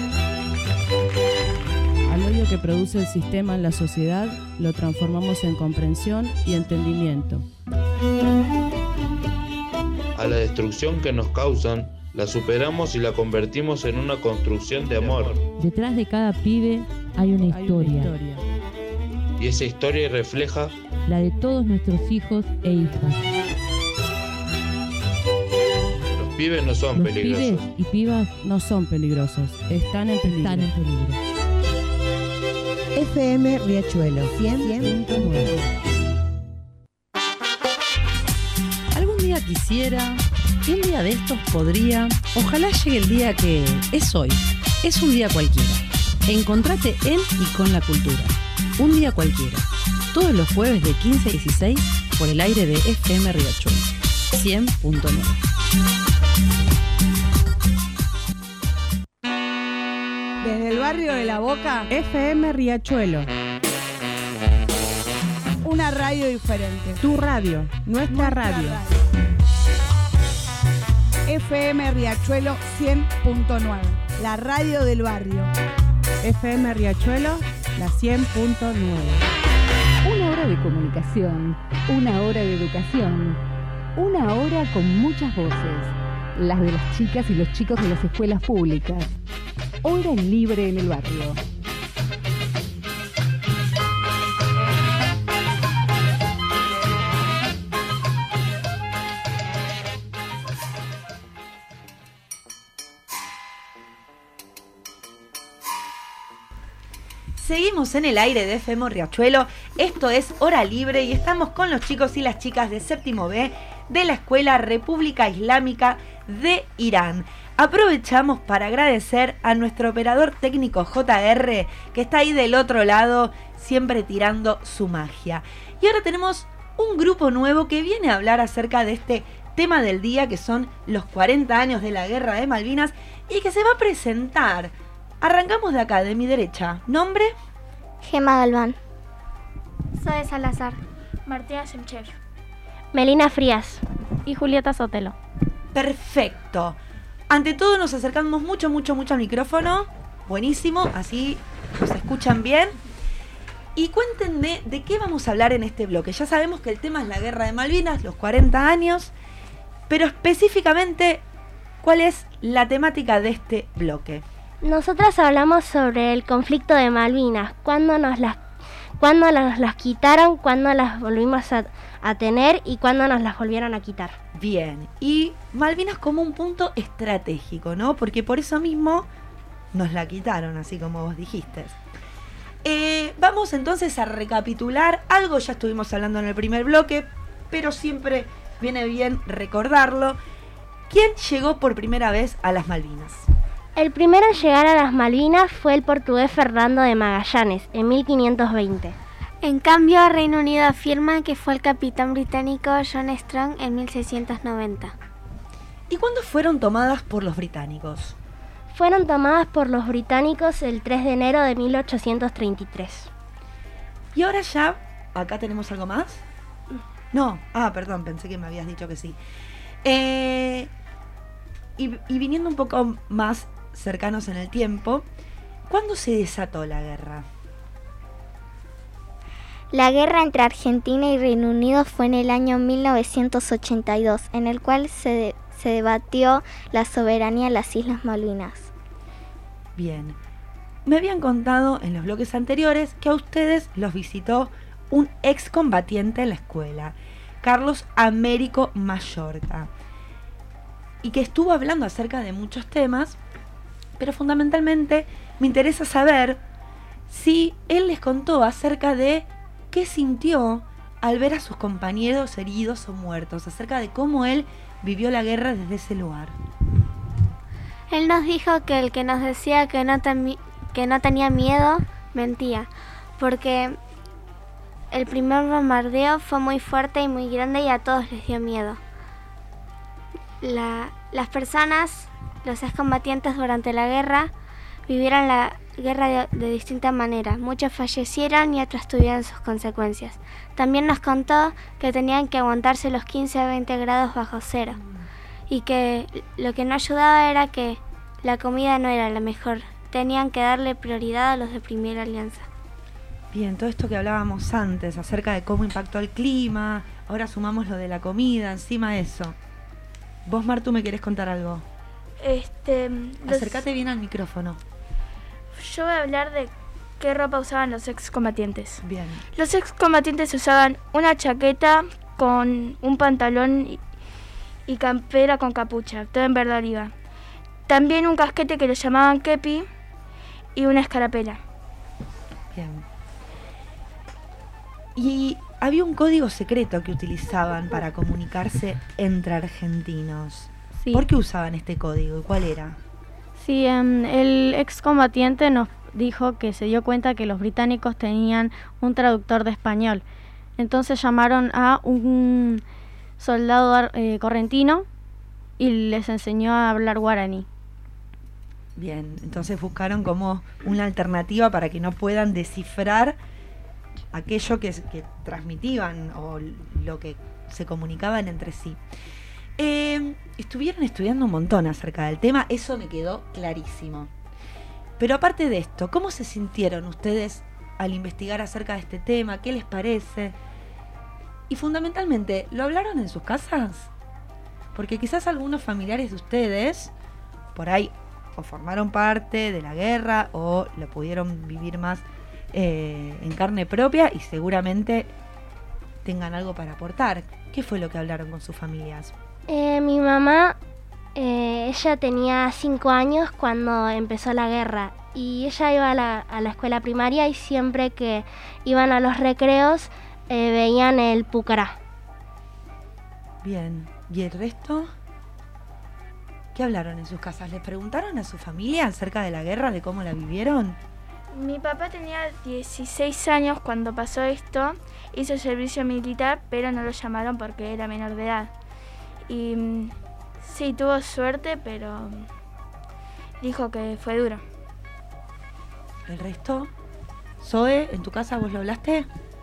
G: Al odio que produce el sistema en la sociedad, lo transformamos en comprensión y entendimiento.
F: A la destrucción que nos causan, la superamos y la convertimos en una construcción de amor.
W: Detrás de cada pibe hay una historia.
F: Y esa historia refleja
W: la de todos nuestros hijos e hijas.
F: Los pibes no son peligrosos.
W: Pibes y pibas
G: no son peligrosos, están en peligro.
E: FM Riachuelo 100.9.
B: Algún día quisiera, y un día de estos podría, ojalá llegue el día que es hoy, es un día cualquiera. Encontrate en y con la cultura. Un día cualquiera. Todos los jueves de 15 a 16 por el aire de FM Riachuelo 100.9.
Y: Desde el barrio de La Boca,
G: FM Riachuelo.
Y: Una radio diferente.
G: Tu radio, nuestra radio.
Y: FM Riachuelo 100.9, la radio del barrio.
G: FM Riachuelo, la 100.9.
W: Una hora de comunicación, una hora de educación, una hora con muchas voces. Las de las chicas y los chicos de las escuelas públicas. Hora libre en el barrio.
B: Seguimos en el aire de FM Riachuelo. Esto es Hora Libre y estamos con los chicos y las chicas de séptimo B de la Escuela República Islámica de Irán. Aprovechamos para agradecer a nuestro operador técnico JR, que está ahí del otro lado, siempre tirando su magia. Y ahora tenemos un grupo nuevo que viene a hablar acerca de este tema del día, que son los 40 años de la Guerra de Malvinas, y que se va a presentar. Arrancamos de acá, de mi derecha. ¿Nombre?
D: Gemma Galván.
N: Zoe Salazar.
D: Martina Semchev.
N: Melina Frías. Y Julieta Sotelo.
B: Perfecto. Ante todo nos acercamos mucho al micrófono. Buenísimo, así nos escuchan bien. Y cuéntenme de qué vamos a hablar en este bloque. Ya sabemos que el tema es la Guerra de Malvinas, los 40 años. Pero específicamente, ¿cuál es la temática de este bloque?
N: Nosotras hablamos sobre el conflicto de Malvinas, cuándo nos las quitaron, cuándo las volvimos a tener y cuándo nos las volvieron a quitar.
B: Bien, y Malvinas como un punto estratégico, ¿no? Porque por eso mismo nos la quitaron, así como vos dijiste. Vamos entonces a recapitular algo, ya estuvimos hablando en el primer bloque, pero siempre viene bien recordarlo. ¿Quién llegó por primera vez a las Malvinas?
N: El primero en llegar a las Malvinas fue el portugués Fernando de Magallanes, en 1520.
D: En cambio, Reino Unido afirma que fue el capitán británico John Strong en 1690.
B: ¿Y cuándo fueron tomadas por los británicos?
N: Fueron tomadas por los británicos el 3 de enero de 1833.
B: Y ahora ya, ¿acá tenemos algo más? No, perdón, pensé que me habías dicho que sí. Y viniendo un poco más cercanos en el tiempo, ¿cuándo se desató la guerra?
D: La guerra entre Argentina y Reino Unido fue en el año 1982, en el cual se debatió la soberanía de las Islas Malvinas.
B: Bien, me habían contado en los bloques anteriores que a ustedes los visitó un excombatiente en la escuela, Carlos Américo Mallorca, y que estuvo hablando acerca de muchos temas, pero fundamentalmente me interesa saber si él les contó acerca de qué sintió al ver a sus compañeros heridos o muertos, acerca de cómo él vivió la guerra desde ese lugar.
D: Él nos dijo que el que nos decía que
N: que no tenía miedo, mentía, porque el primer bombardeo fue muy fuerte y muy grande y a todos les dio miedo. Las personas, los excombatientes durante la guerra, vivieron la guerra de distinta manera. Muchos fallecieron y otros tuvieron sus consecuencias. También nos contó que tenían que aguantarse los 15 a 20 grados bajo cero y que lo que no ayudaba era que la comida no era la mejor. Tenían que darle prioridad a los de Primera Alianza.
B: Bien, todo esto que hablábamos antes acerca de cómo impactó el clima, ahora sumamos lo de la comida, encima de eso. Vos, Martu, ¿me querés contar algo? Acércate bien al micrófono.
I: Yo voy a hablar de qué ropa usaban los excombatientes.
B: Bien.
I: Los excombatientes usaban una chaqueta con un pantalón y campera con capucha, todo en verde oliva. También un casquete que le llamaban kepi y una escarapela.
B: Bien. Y había un código secreto que utilizaban para comunicarse entre argentinos.
C: Sí.
B: ¿Por qué usaban este código y cuál era?
C: Sí, el excombatiente nos dijo que se dio cuenta que los británicos tenían un traductor de español. Entonces llamaron a un soldado correntino y les enseñó a hablar guaraní.
B: Bien, entonces buscaron como una alternativa para que no puedan descifrar aquello que transmitían o lo que se comunicaban entre sí. Estuvieron estudiando un montón acerca del tema, eso me quedó clarísimo. Pero aparte de esto, ¿cómo se sintieron ustedes al investigar acerca de este tema? ¿Qué les parece? Y fundamentalmente, ¿lo hablaron en sus casas? Porque quizás algunos familiares de ustedes, por ahí, o formaron parte de la guerra o lo pudieron vivir más en carne propia y seguramente tengan algo para aportar. ¿Qué fue lo que hablaron con sus familias?
N: Mi mamá, ella tenía 5 años cuando empezó la guerra y ella iba a la escuela primaria y siempre que iban a los recreos veían el Pucará.
B: Bien, ¿y el resto? ¿Qué hablaron en sus casas? ¿Les preguntaron a su familia acerca de la guerra, de cómo la vivieron?
I: Mi papá tenía 16 años cuando pasó esto, hizo servicio militar, pero no lo llamaron porque era menor de edad. Y sí, tuvo suerte, pero dijo que fue duro.
B: ¿El resto? Zoe, ¿en tu casa vos lo hablaste?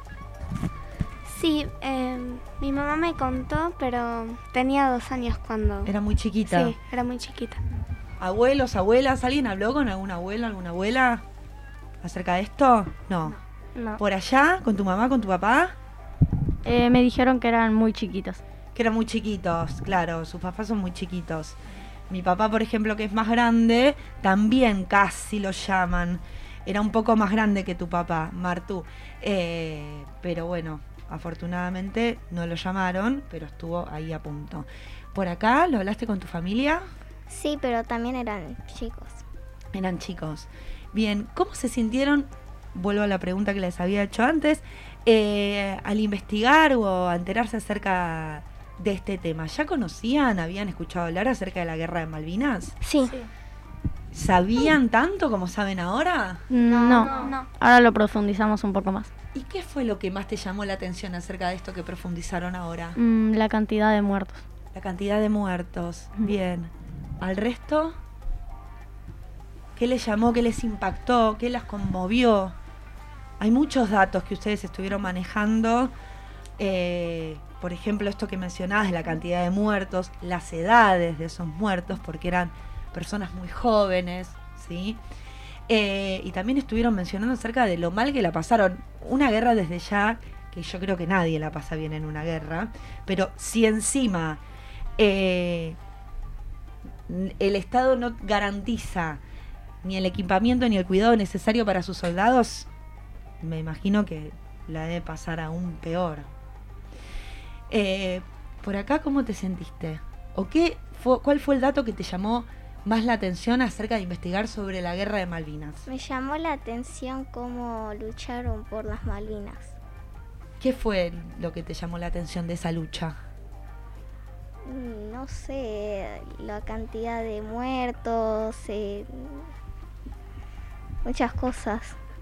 N: Sí, mi mamá me contó, pero tenía 2 años cuando...
B: Era muy chiquita.
N: Sí, era muy chiquita.
B: ¿Abuelos, abuelas? ¿Alguien habló con algún abuelo, alguna abuela acerca de esto? No. ¿Por allá? ¿Con tu mamá, con tu papá?
C: Me dijeron que eran muy chiquitos.
B: Que eran muy chiquitos, claro, sus papás son muy chiquitos. Mi papá, por ejemplo, que es más grande, también casi lo llaman. Era un poco más grande que tu papá, Martu. Pero bueno, afortunadamente no lo llamaron, pero estuvo ahí a punto. ¿Por acá lo hablaste con tu familia?
N: Sí, pero también eran chicos.
B: Eran chicos. Bien, ¿cómo se sintieron? Vuelvo a la pregunta que les había hecho antes. Al investigar o a enterarse acerca de este tema, ¿ya conocían, habían escuchado hablar acerca de la guerra de Malvinas?
N: Sí.
B: ¿Sabían tanto como saben ahora?
C: No. Ahora lo profundizamos un poco más.
B: ¿Y qué fue lo que más te llamó la atención acerca de esto que profundizaron ahora?
C: La cantidad de muertos.
B: La cantidad de muertos, bien. ¿Al resto? ¿Qué les llamó, qué les impactó, qué las conmovió? Hay muchos datos que ustedes estuvieron manejando. Por ejemplo, esto que mencionabas de la cantidad de muertos, las edades de esos muertos, porque eran personas muy jóvenes, ¿sí? Y también estuvieron mencionando acerca de lo mal que la pasaron. Una guerra desde ya, que yo creo que nadie la pasa bien en una guerra, pero si encima el Estado no garantiza ni el equipamiento ni el cuidado necesario para sus soldados, me imagino que la debe pasar aún peor. Por acá, ¿cómo te sentiste? ¿O cuál fue el dato que te llamó más la atención acerca de investigar sobre la guerra de Malvinas?
N: Me llamó la atención cómo lucharon por las Malvinas.
B: ¿Qué fue lo que te llamó la atención de esa lucha?
N: No sé, la cantidad de muertos,
J: muchas cosas.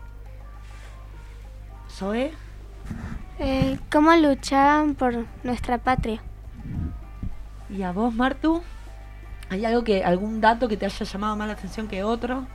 B: ¿Zoe?
N: ¿Cómo luchaban por nuestra patria?
B: ¿Y a vos, Martu? ¿Hay algún dato que te haya llamado más la atención que otro?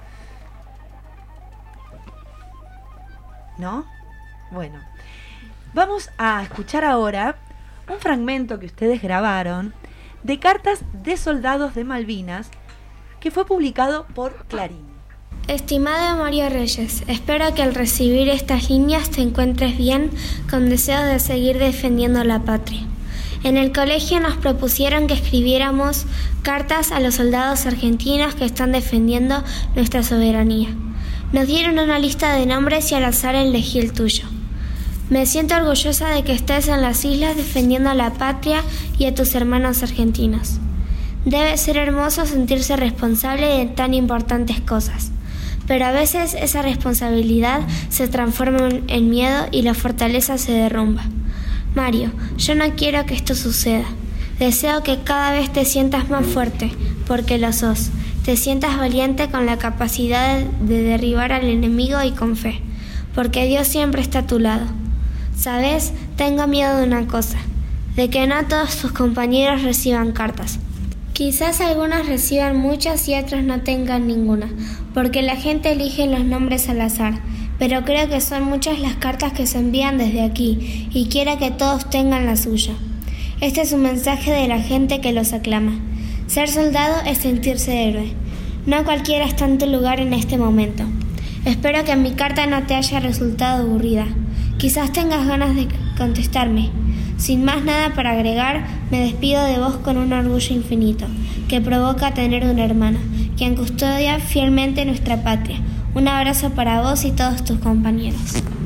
B: ¿No? Bueno, vamos a escuchar ahora un fragmento que ustedes grabaron de Cartas de Soldados de Malvinas que fue publicado por Clarín.
Q: Estimado Mario Reyes, espero que al recibir estas líneas te encuentres bien, con deseo de seguir defendiendo la patria. En el colegio nos propusieron que escribiéramos cartas a los soldados argentinos que están defendiendo nuestra soberanía. Nos dieron una lista de nombres y al azar elegí el tuyo. Me siento orgullosa de que estés en las islas defendiendo a la patria y a tus hermanos argentinos. Debe ser hermoso sentirse responsable de tan importantes cosas, pero a veces esa responsabilidad se transforma en miedo y la fortaleza se derrumba. Mario, yo no quiero que esto suceda. Deseo que cada vez te sientas más fuerte, porque lo sos. Te sientas valiente con la capacidad de derribar al enemigo y con fe, porque Dios siempre está a tu lado. ¿Sabes? Tengo miedo de una cosa, de que no todos tus compañeros reciban cartas. Quizás algunos reciban muchas y otros no tengan ninguna, porque la gente elige los nombres al azar, pero creo que son muchas las cartas que se envían desde aquí y quiero que todos tengan la suya. Este es un mensaje de la gente que los aclama. Ser soldado es sentirse héroe. No cualquiera está en tu lugar en este momento. Espero que mi carta no te haya resultado aburrida. Quizás tengas ganas de contestarme. Sin más nada para agregar, me despido de vos con un orgullo infinito, que provoca tener una hermana, quien custodia fielmente nuestra patria. Un abrazo para vos y todos tus compañeros.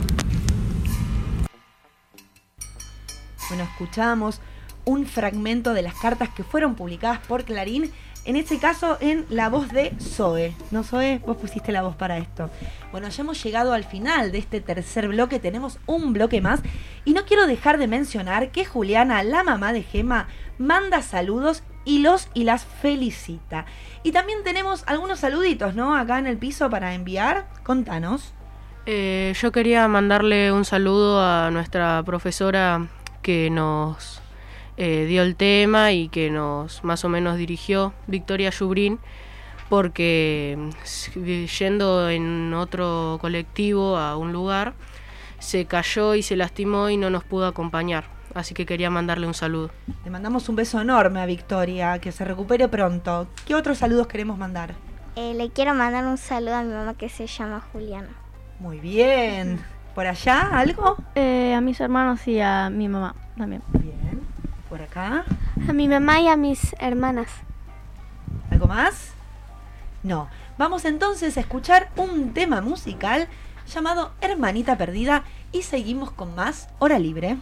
B: Bueno, escuchamos un fragmento de las cartas que fueron publicadas por Clarín, en este caso en la voz de Zoe. ¿No, Zoe? Vos pusiste la voz para esto. Bueno, ya hemos llegado al final de este tercer bloque, tenemos un bloque más y no quiero dejar de mencionar que Juliana, la mamá de Gema, manda saludos y las felicita. Y también tenemos algunos saluditos, ¿no? Acá en el piso para enviar. Contanos.
U: Yo quería mandarle un saludo a nuestra profesora que nos dio el tema y que nos más o menos dirigió, Victoria Yubrín, porque yendo en otro colectivo a un lugar se cayó y se lastimó y no nos pudo acompañar, así que quería mandarle un saludo.
B: Le mandamos un beso enorme a Victoria, que se recupere pronto. ¿Qué otros saludos queremos mandar?
J: Le quiero mandar un saludo a mi mamá que se llama Juliana.
B: Muy bien. ¿Por allá algo?
C: A mis hermanos y a mi mamá también.
B: Bien. ¿Por acá?
N: A mi mamá y a mis hermanas.
B: ¿Algo más? No. Vamos entonces a escuchar un tema musical llamado Hermanita Perdida y seguimos con más Hora Libre.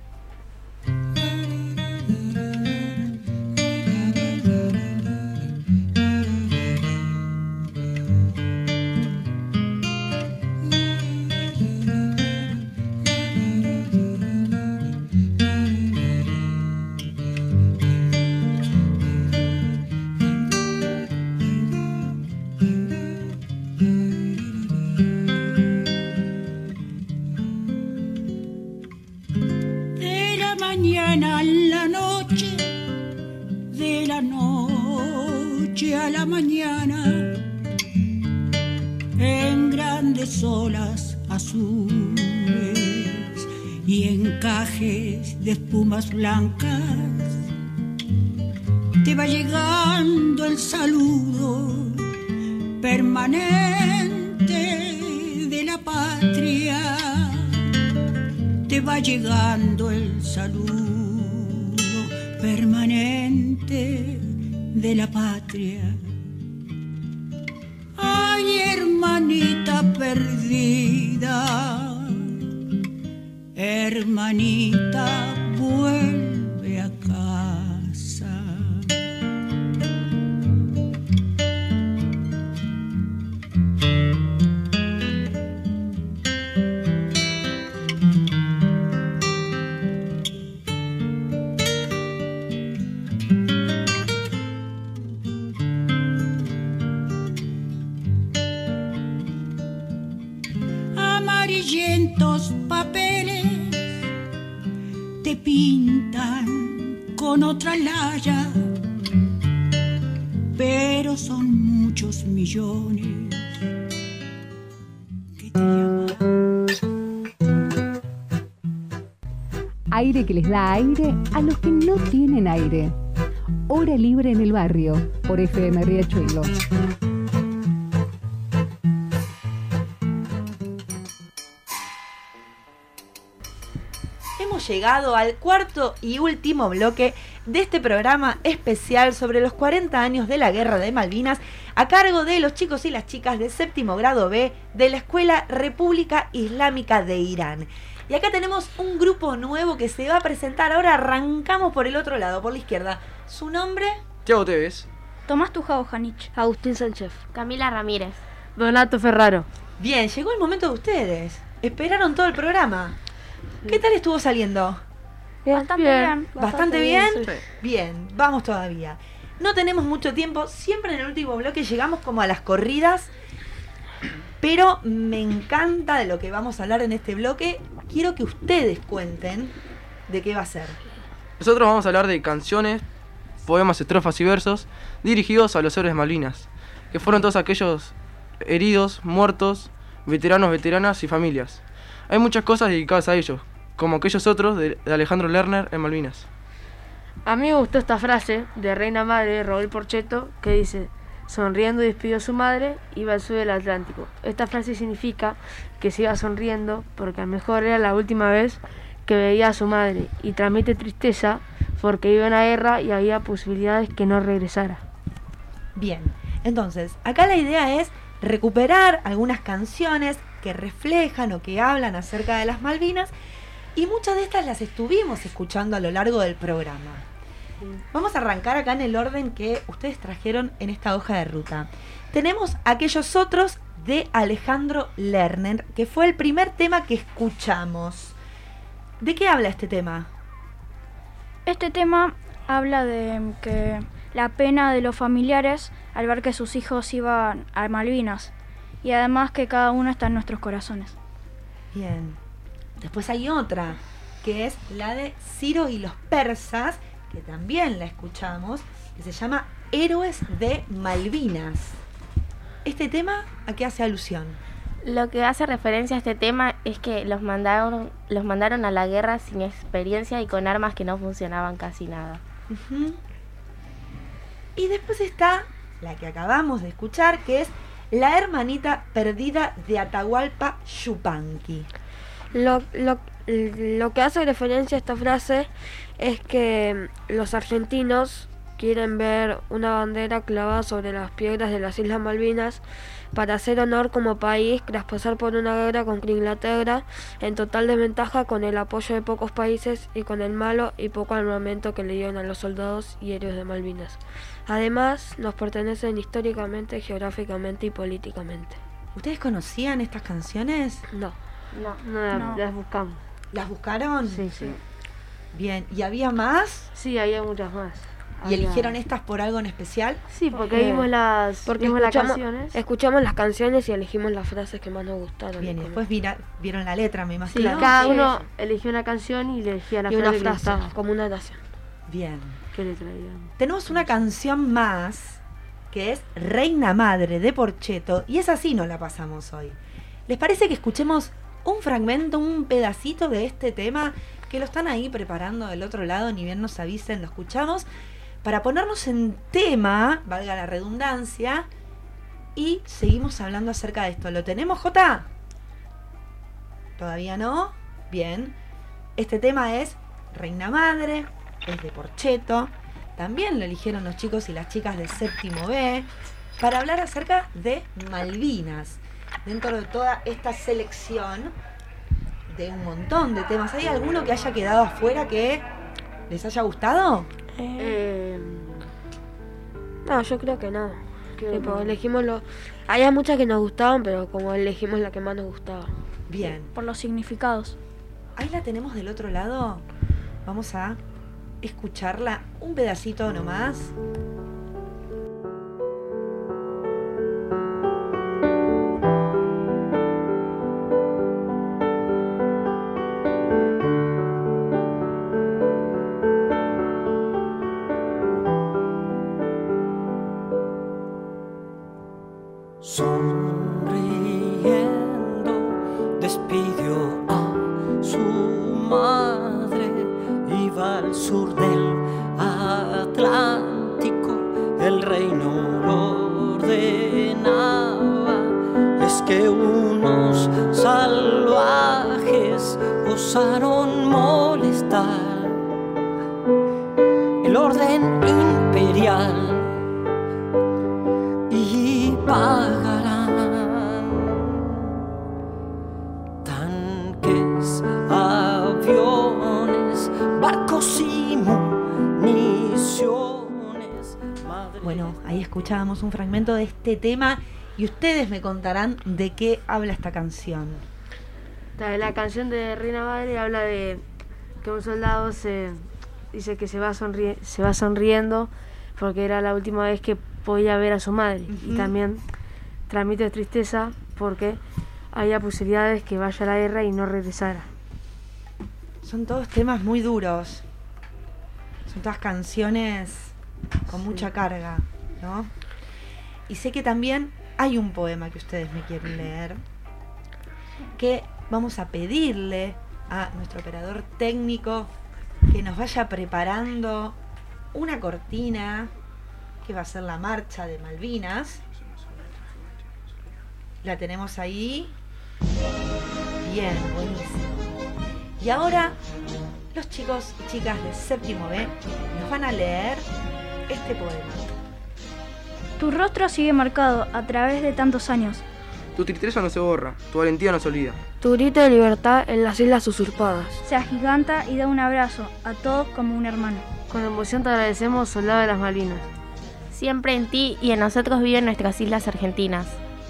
M: A la mañana, en grandes olas azules y encajes de espumas blancas, te va llegando el saludo permanente de la patria, te va llegando el saludo permanente de la patria. Ay, hermanita perdida, hermanita, vuelve a casa. amarillentos papeles te pintan con otra laya, pero son muchos millones que te llaman.
W: Aire que les da aire a los que no tienen aire. Hora libre en el barrio, por FM Riachuelo.
B: Hemos llegado al cuarto y último bloque de este programa especial sobre los 40 años de la Guerra de Malvinas, a cargo de los chicos y las chicas de séptimo grado B de la Escuela República Islámica de Irán. Y acá tenemos un grupo nuevo que se va a presentar. Ahora arrancamos por el otro lado, por la izquierda. ¿Su nombre?
A: Tiago Tevez.
H: Tomás Tujao Janich.
V: Agustín Sánchez.
N: Camila Ramírez.
V: Donato Ferraro.
B: Bien, llegó el momento de ustedes. Esperaron todo el programa. ¿Qué tal estuvo saliendo?
H: Bastante bien.
B: ¿Bastante bien?
A: Sí.
B: Bien, vamos todavía. No tenemos mucho tiempo. Siempre en el último bloque llegamos como a las corridas. Pero me encanta de lo que vamos a hablar en este bloque. Quiero que ustedes cuenten de qué va a ser.
A: Nosotros vamos a hablar de canciones, poemas, estrofas y versos dirigidos a los héroes de Malvinas, que fueron todos aquellos heridos, muertos, veteranos, veteranas y familias. Hay muchas cosas dedicadas a ellos, como aquellos otros de Alejandro Lerner en Malvinas.
V: A mí me gustó esta frase de Reina Madre de Raúl Porchetto que dice: sonriendo despidió a su madre, iba al sur del Atlántico. Esta frase significa que se iba sonriendo porque a lo mejor era la última vez que veía a su madre, y transmite tristeza porque iba en la guerra y había posibilidades que no regresara.
B: Bien, entonces, acá la idea es recuperar algunas canciones que reflejan o que hablan acerca de las Malvinas, y muchas de estas las estuvimos escuchando a lo largo del programa. Vamos a arrancar acá en el orden que ustedes trajeron en esta hoja de ruta. Tenemos aquellos otros de Alejandro Lerner, que fue el primer tema que escuchamos. ¿De qué habla este tema?
H: Este tema habla de que la pena de los familiares al ver que sus hijos iban a Malvinas, y además que cada uno está en nuestros corazones.
B: Bien. Después hay otra, que es la de Ciro y los persas, que también la escuchamos, que se llama Héroes de Malvinas. ¿Este tema a qué hace alusión?
N: Lo que hace referencia a este tema es que los mandaron a la guerra sin experiencia y con armas que no funcionaban casi nada.
B: Uh-huh. Y después está la que acabamos de escuchar, que es La hermanita perdida de Atahualpa Yupanqui.
V: Lo que hace referencia a esta frase es que los argentinos quieren ver una bandera clavada sobre las piedras de las Islas Malvinas para hacer honor como país tras pasar por una guerra contra Inglaterra en total desventaja, con el apoyo de pocos países y con el malo y poco armamento que le dieron a los soldados y héroes de Malvinas. Además, nos pertenecen históricamente, geográficamente y políticamente.
B: ¿Ustedes conocían estas canciones?
V: No, las buscamos.
B: ¿Las buscaron?
V: Sí, sí.
B: Bien, ¿y había más?
V: Sí, había muchas más.
B: ¿Y eligieron estas por algo en especial?
V: Sí, porque vimos las canciones. Escuchamos las canciones y elegimos las frases que más nos gustaron.
B: Bien, y después vieron la letra, me imagino.
V: Sí, cada uno eligió una canción y elegía la frase que gustaba, como una oración.
B: Bien.
V: ¿Qué letra digamos?
B: Tenemos una canción más, que es Reina Madre de Porchetto, y esa sí no la pasamos hoy. ¿Les parece que escuchemos un fragmento, un pedacito de este tema, que lo están ahí preparando del otro lado, ni bien nos avisen, lo escuchamos, para ponernos en tema, valga la redundancia, y seguimos hablando acerca de esto? ¿Lo tenemos, Jota? ¿Todavía no? Bien. Este tema es Reina Madre, es de Porchetto. También lo eligieron los chicos y las chicas de séptimo B para hablar acerca de Malvinas. Dentro de toda esta selección de un montón de temas, ¿hay alguno que haya quedado afuera que les haya gustado?
V: No, yo creo que no. Tipo, elegimos había muchas que nos gustaban, pero como elegimos la que más nos gustaba.
B: Bien.
H: Por los significados.
B: Ahí la tenemos del otro lado. Vamos a escucharla un pedacito nomás.
K: Sonriendo despidió a su madre, iba al sur del Atlántico, el reino lo ordenaba. Es que unos salvajes osaron molestar el orden imperial y pagarán tanques, aviones, barcos y municiones.
B: Bueno, ahí escuchábamos un fragmento de este tema y ustedes me contarán de qué habla esta canción.
O: La canción de Reina Madre habla de que un soldado dice que se va sonriendo porque era la última vez que podía ver a su madre. Y también transmite tristeza porque había posibilidades que vaya a la guerra y no regresara.
B: Son todos temas muy duros. Son todas canciones con mucha carga, ¿no? Y sé que también hay un poema que ustedes me quieren leer, que vamos a pedirle a nuestro operador técnico que nos vaya preparando una cortina que va a ser la marcha de Malvinas. La tenemos ahí. Bien, buenísimo. Y ahora los chicos y chicas de séptimo B nos van a leer este poema.
H: Tu rostro sigue marcado a través de tantos años.
A: Tu tristeza no se borra, tu valentía no se olvida.
V: Tu grito de libertad en las islas usurpadas.
H: Se agiganta y da un abrazo a todos como un hermano.
O: Con emoción te agradecemos, soldado de las Malvinas.
P: Siempre en ti y en nosotros viven nuestras islas argentinas.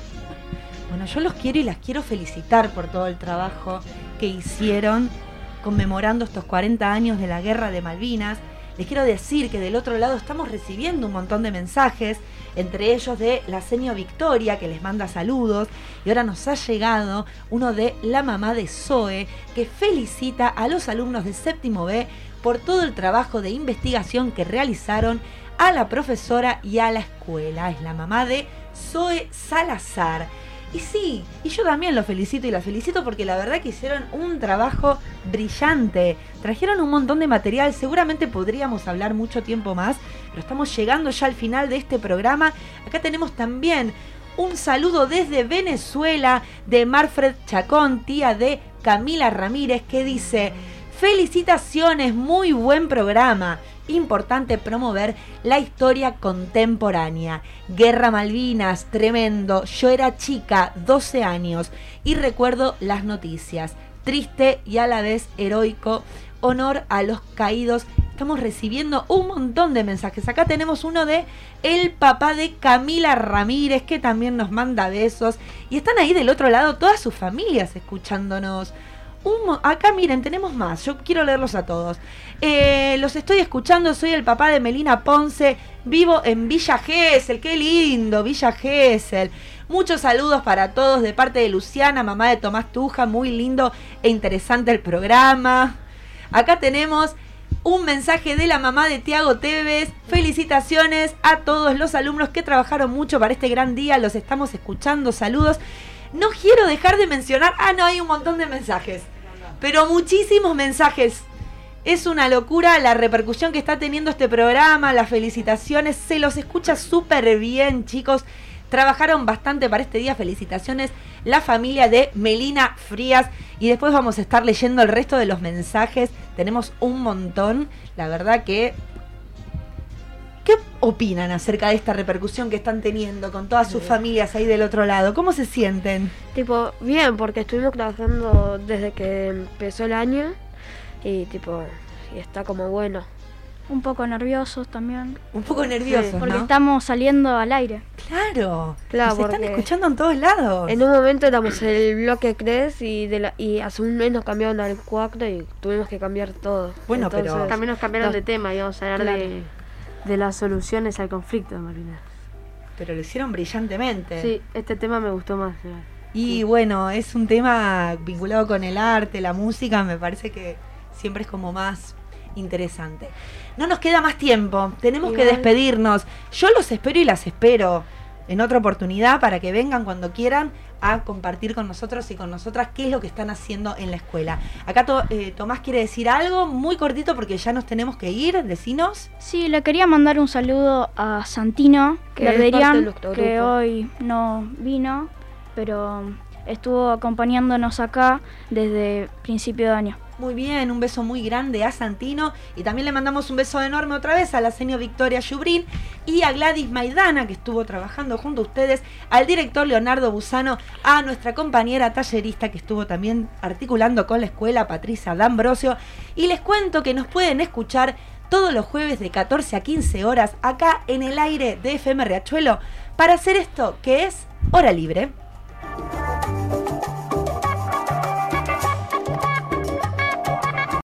B: Bueno, yo los quiero y las quiero felicitar por todo el trabajo que hicieron conmemorando estos 40 años de la Guerra de Malvinas. Les quiero decir que del otro lado estamos recibiendo un montón de mensajes, entre ellos de la señora Victoria, que les manda saludos, y ahora nos ha llegado uno de la mamá de Zoe, que felicita a los alumnos de séptimo B por todo el trabajo de investigación que realizaron, a la profesora y a la escuela. Es la mamá de Zoe Salazar. Y sí, y yo también lo felicito y la felicito porque la verdad que hicieron un trabajo brillante. Trajeron un montón de material, seguramente podríamos hablar mucho tiempo más, pero estamos llegando ya al final de este programa. Acá tenemos también un saludo desde Venezuela de Marfred Chacón, tía de Camila Ramírez, que dice: felicitaciones, muy buen programa. Importante promover la historia contemporánea. Guerra Malvinas, tremendo. Yo era chica, 12 años, y recuerdo las noticias. Triste y a la vez heroico. Honor a los caídos. Estamos recibiendo un montón de mensajes. Acá tenemos uno de el papá de Camila Ramírez, que también nos manda besos. Y están ahí del otro lado todas sus familias escuchándonos. Acá miren, tenemos más. Yo quiero leerlos a todos. Los estoy escuchando. Soy el papá de Melina Ponce. Vivo en Villa Gesell. Qué lindo, Villa Gesell. Muchos saludos para todos de parte de Luciana, mamá de Tomás Tuja. Muy lindo e interesante el programa. Acá tenemos un mensaje de la mamá de Tiago Tevez. Felicitaciones a todos los alumnos que trabajaron mucho para este gran día. Los estamos escuchando. Saludos. No quiero dejar de mencionar... no, hay un montón de mensajes. Pero muchísimos mensajes. Es una locura la repercusión que está teniendo este programa, las felicitaciones. Se los escucha súper bien, chicos. Trabajaron bastante para este día. Felicitaciones, la familia de Melina Frías. Y después vamos a estar leyendo el resto de los mensajes. Tenemos un montón. La verdad que... ¿qué opinan acerca de esta repercusión que están teniendo con todas sus familias ahí del otro lado? ¿Cómo se sienten?
V: Bien, porque estuvimos trabajando desde que empezó el año y y está como bueno.
H: Un poco nerviosos también.
B: Un poco nerviosos,
H: porque
B: ¿no?
H: estamos saliendo al aire.
B: Claro, nos están escuchando en todos lados.
V: En un momento éramos el bloque 3 y hace un mes nos cambiaron al 4 y tuvimos que cambiar todo.
B: Bueno,
V: entonces,
B: pero...
O: también nos cambiaron de tema y vamos a hablar de las soluciones al conflicto de Malvinas.
B: Pero lo hicieron brillantemente.
O: Sí, este tema me gustó más.
B: Y bueno, es un tema vinculado con el arte, la música, me parece que siempre es como más interesante. No nos queda más tiempo, tenemos que despedirnos. Yo los espero y las espero en otra oportunidad para que vengan cuando quieran a compartir con nosotros y con nosotras qué es lo que están haciendo en la escuela. Acá Tomás quiere decir algo muy cortito porque ya nos tenemos que ir, decinos.
H: Sí, le quería mandar un saludo a Santino, que hoy no vino, pero estuvo acompañándonos acá desde principio de año.
B: Muy bien, un beso muy grande a Santino y también le mandamos un beso enorme otra vez a la señora Victoria Yubrín y a Gladys Maidana, que estuvo trabajando junto a ustedes, al director Leonardo Busano, a nuestra compañera tallerista que estuvo también articulando con la escuela, Patricia D'Ambrosio, y les cuento que nos pueden escuchar todos los jueves de 14 a 15 horas acá en el aire de FM Riachuelo para hacer esto que es Hora Libre.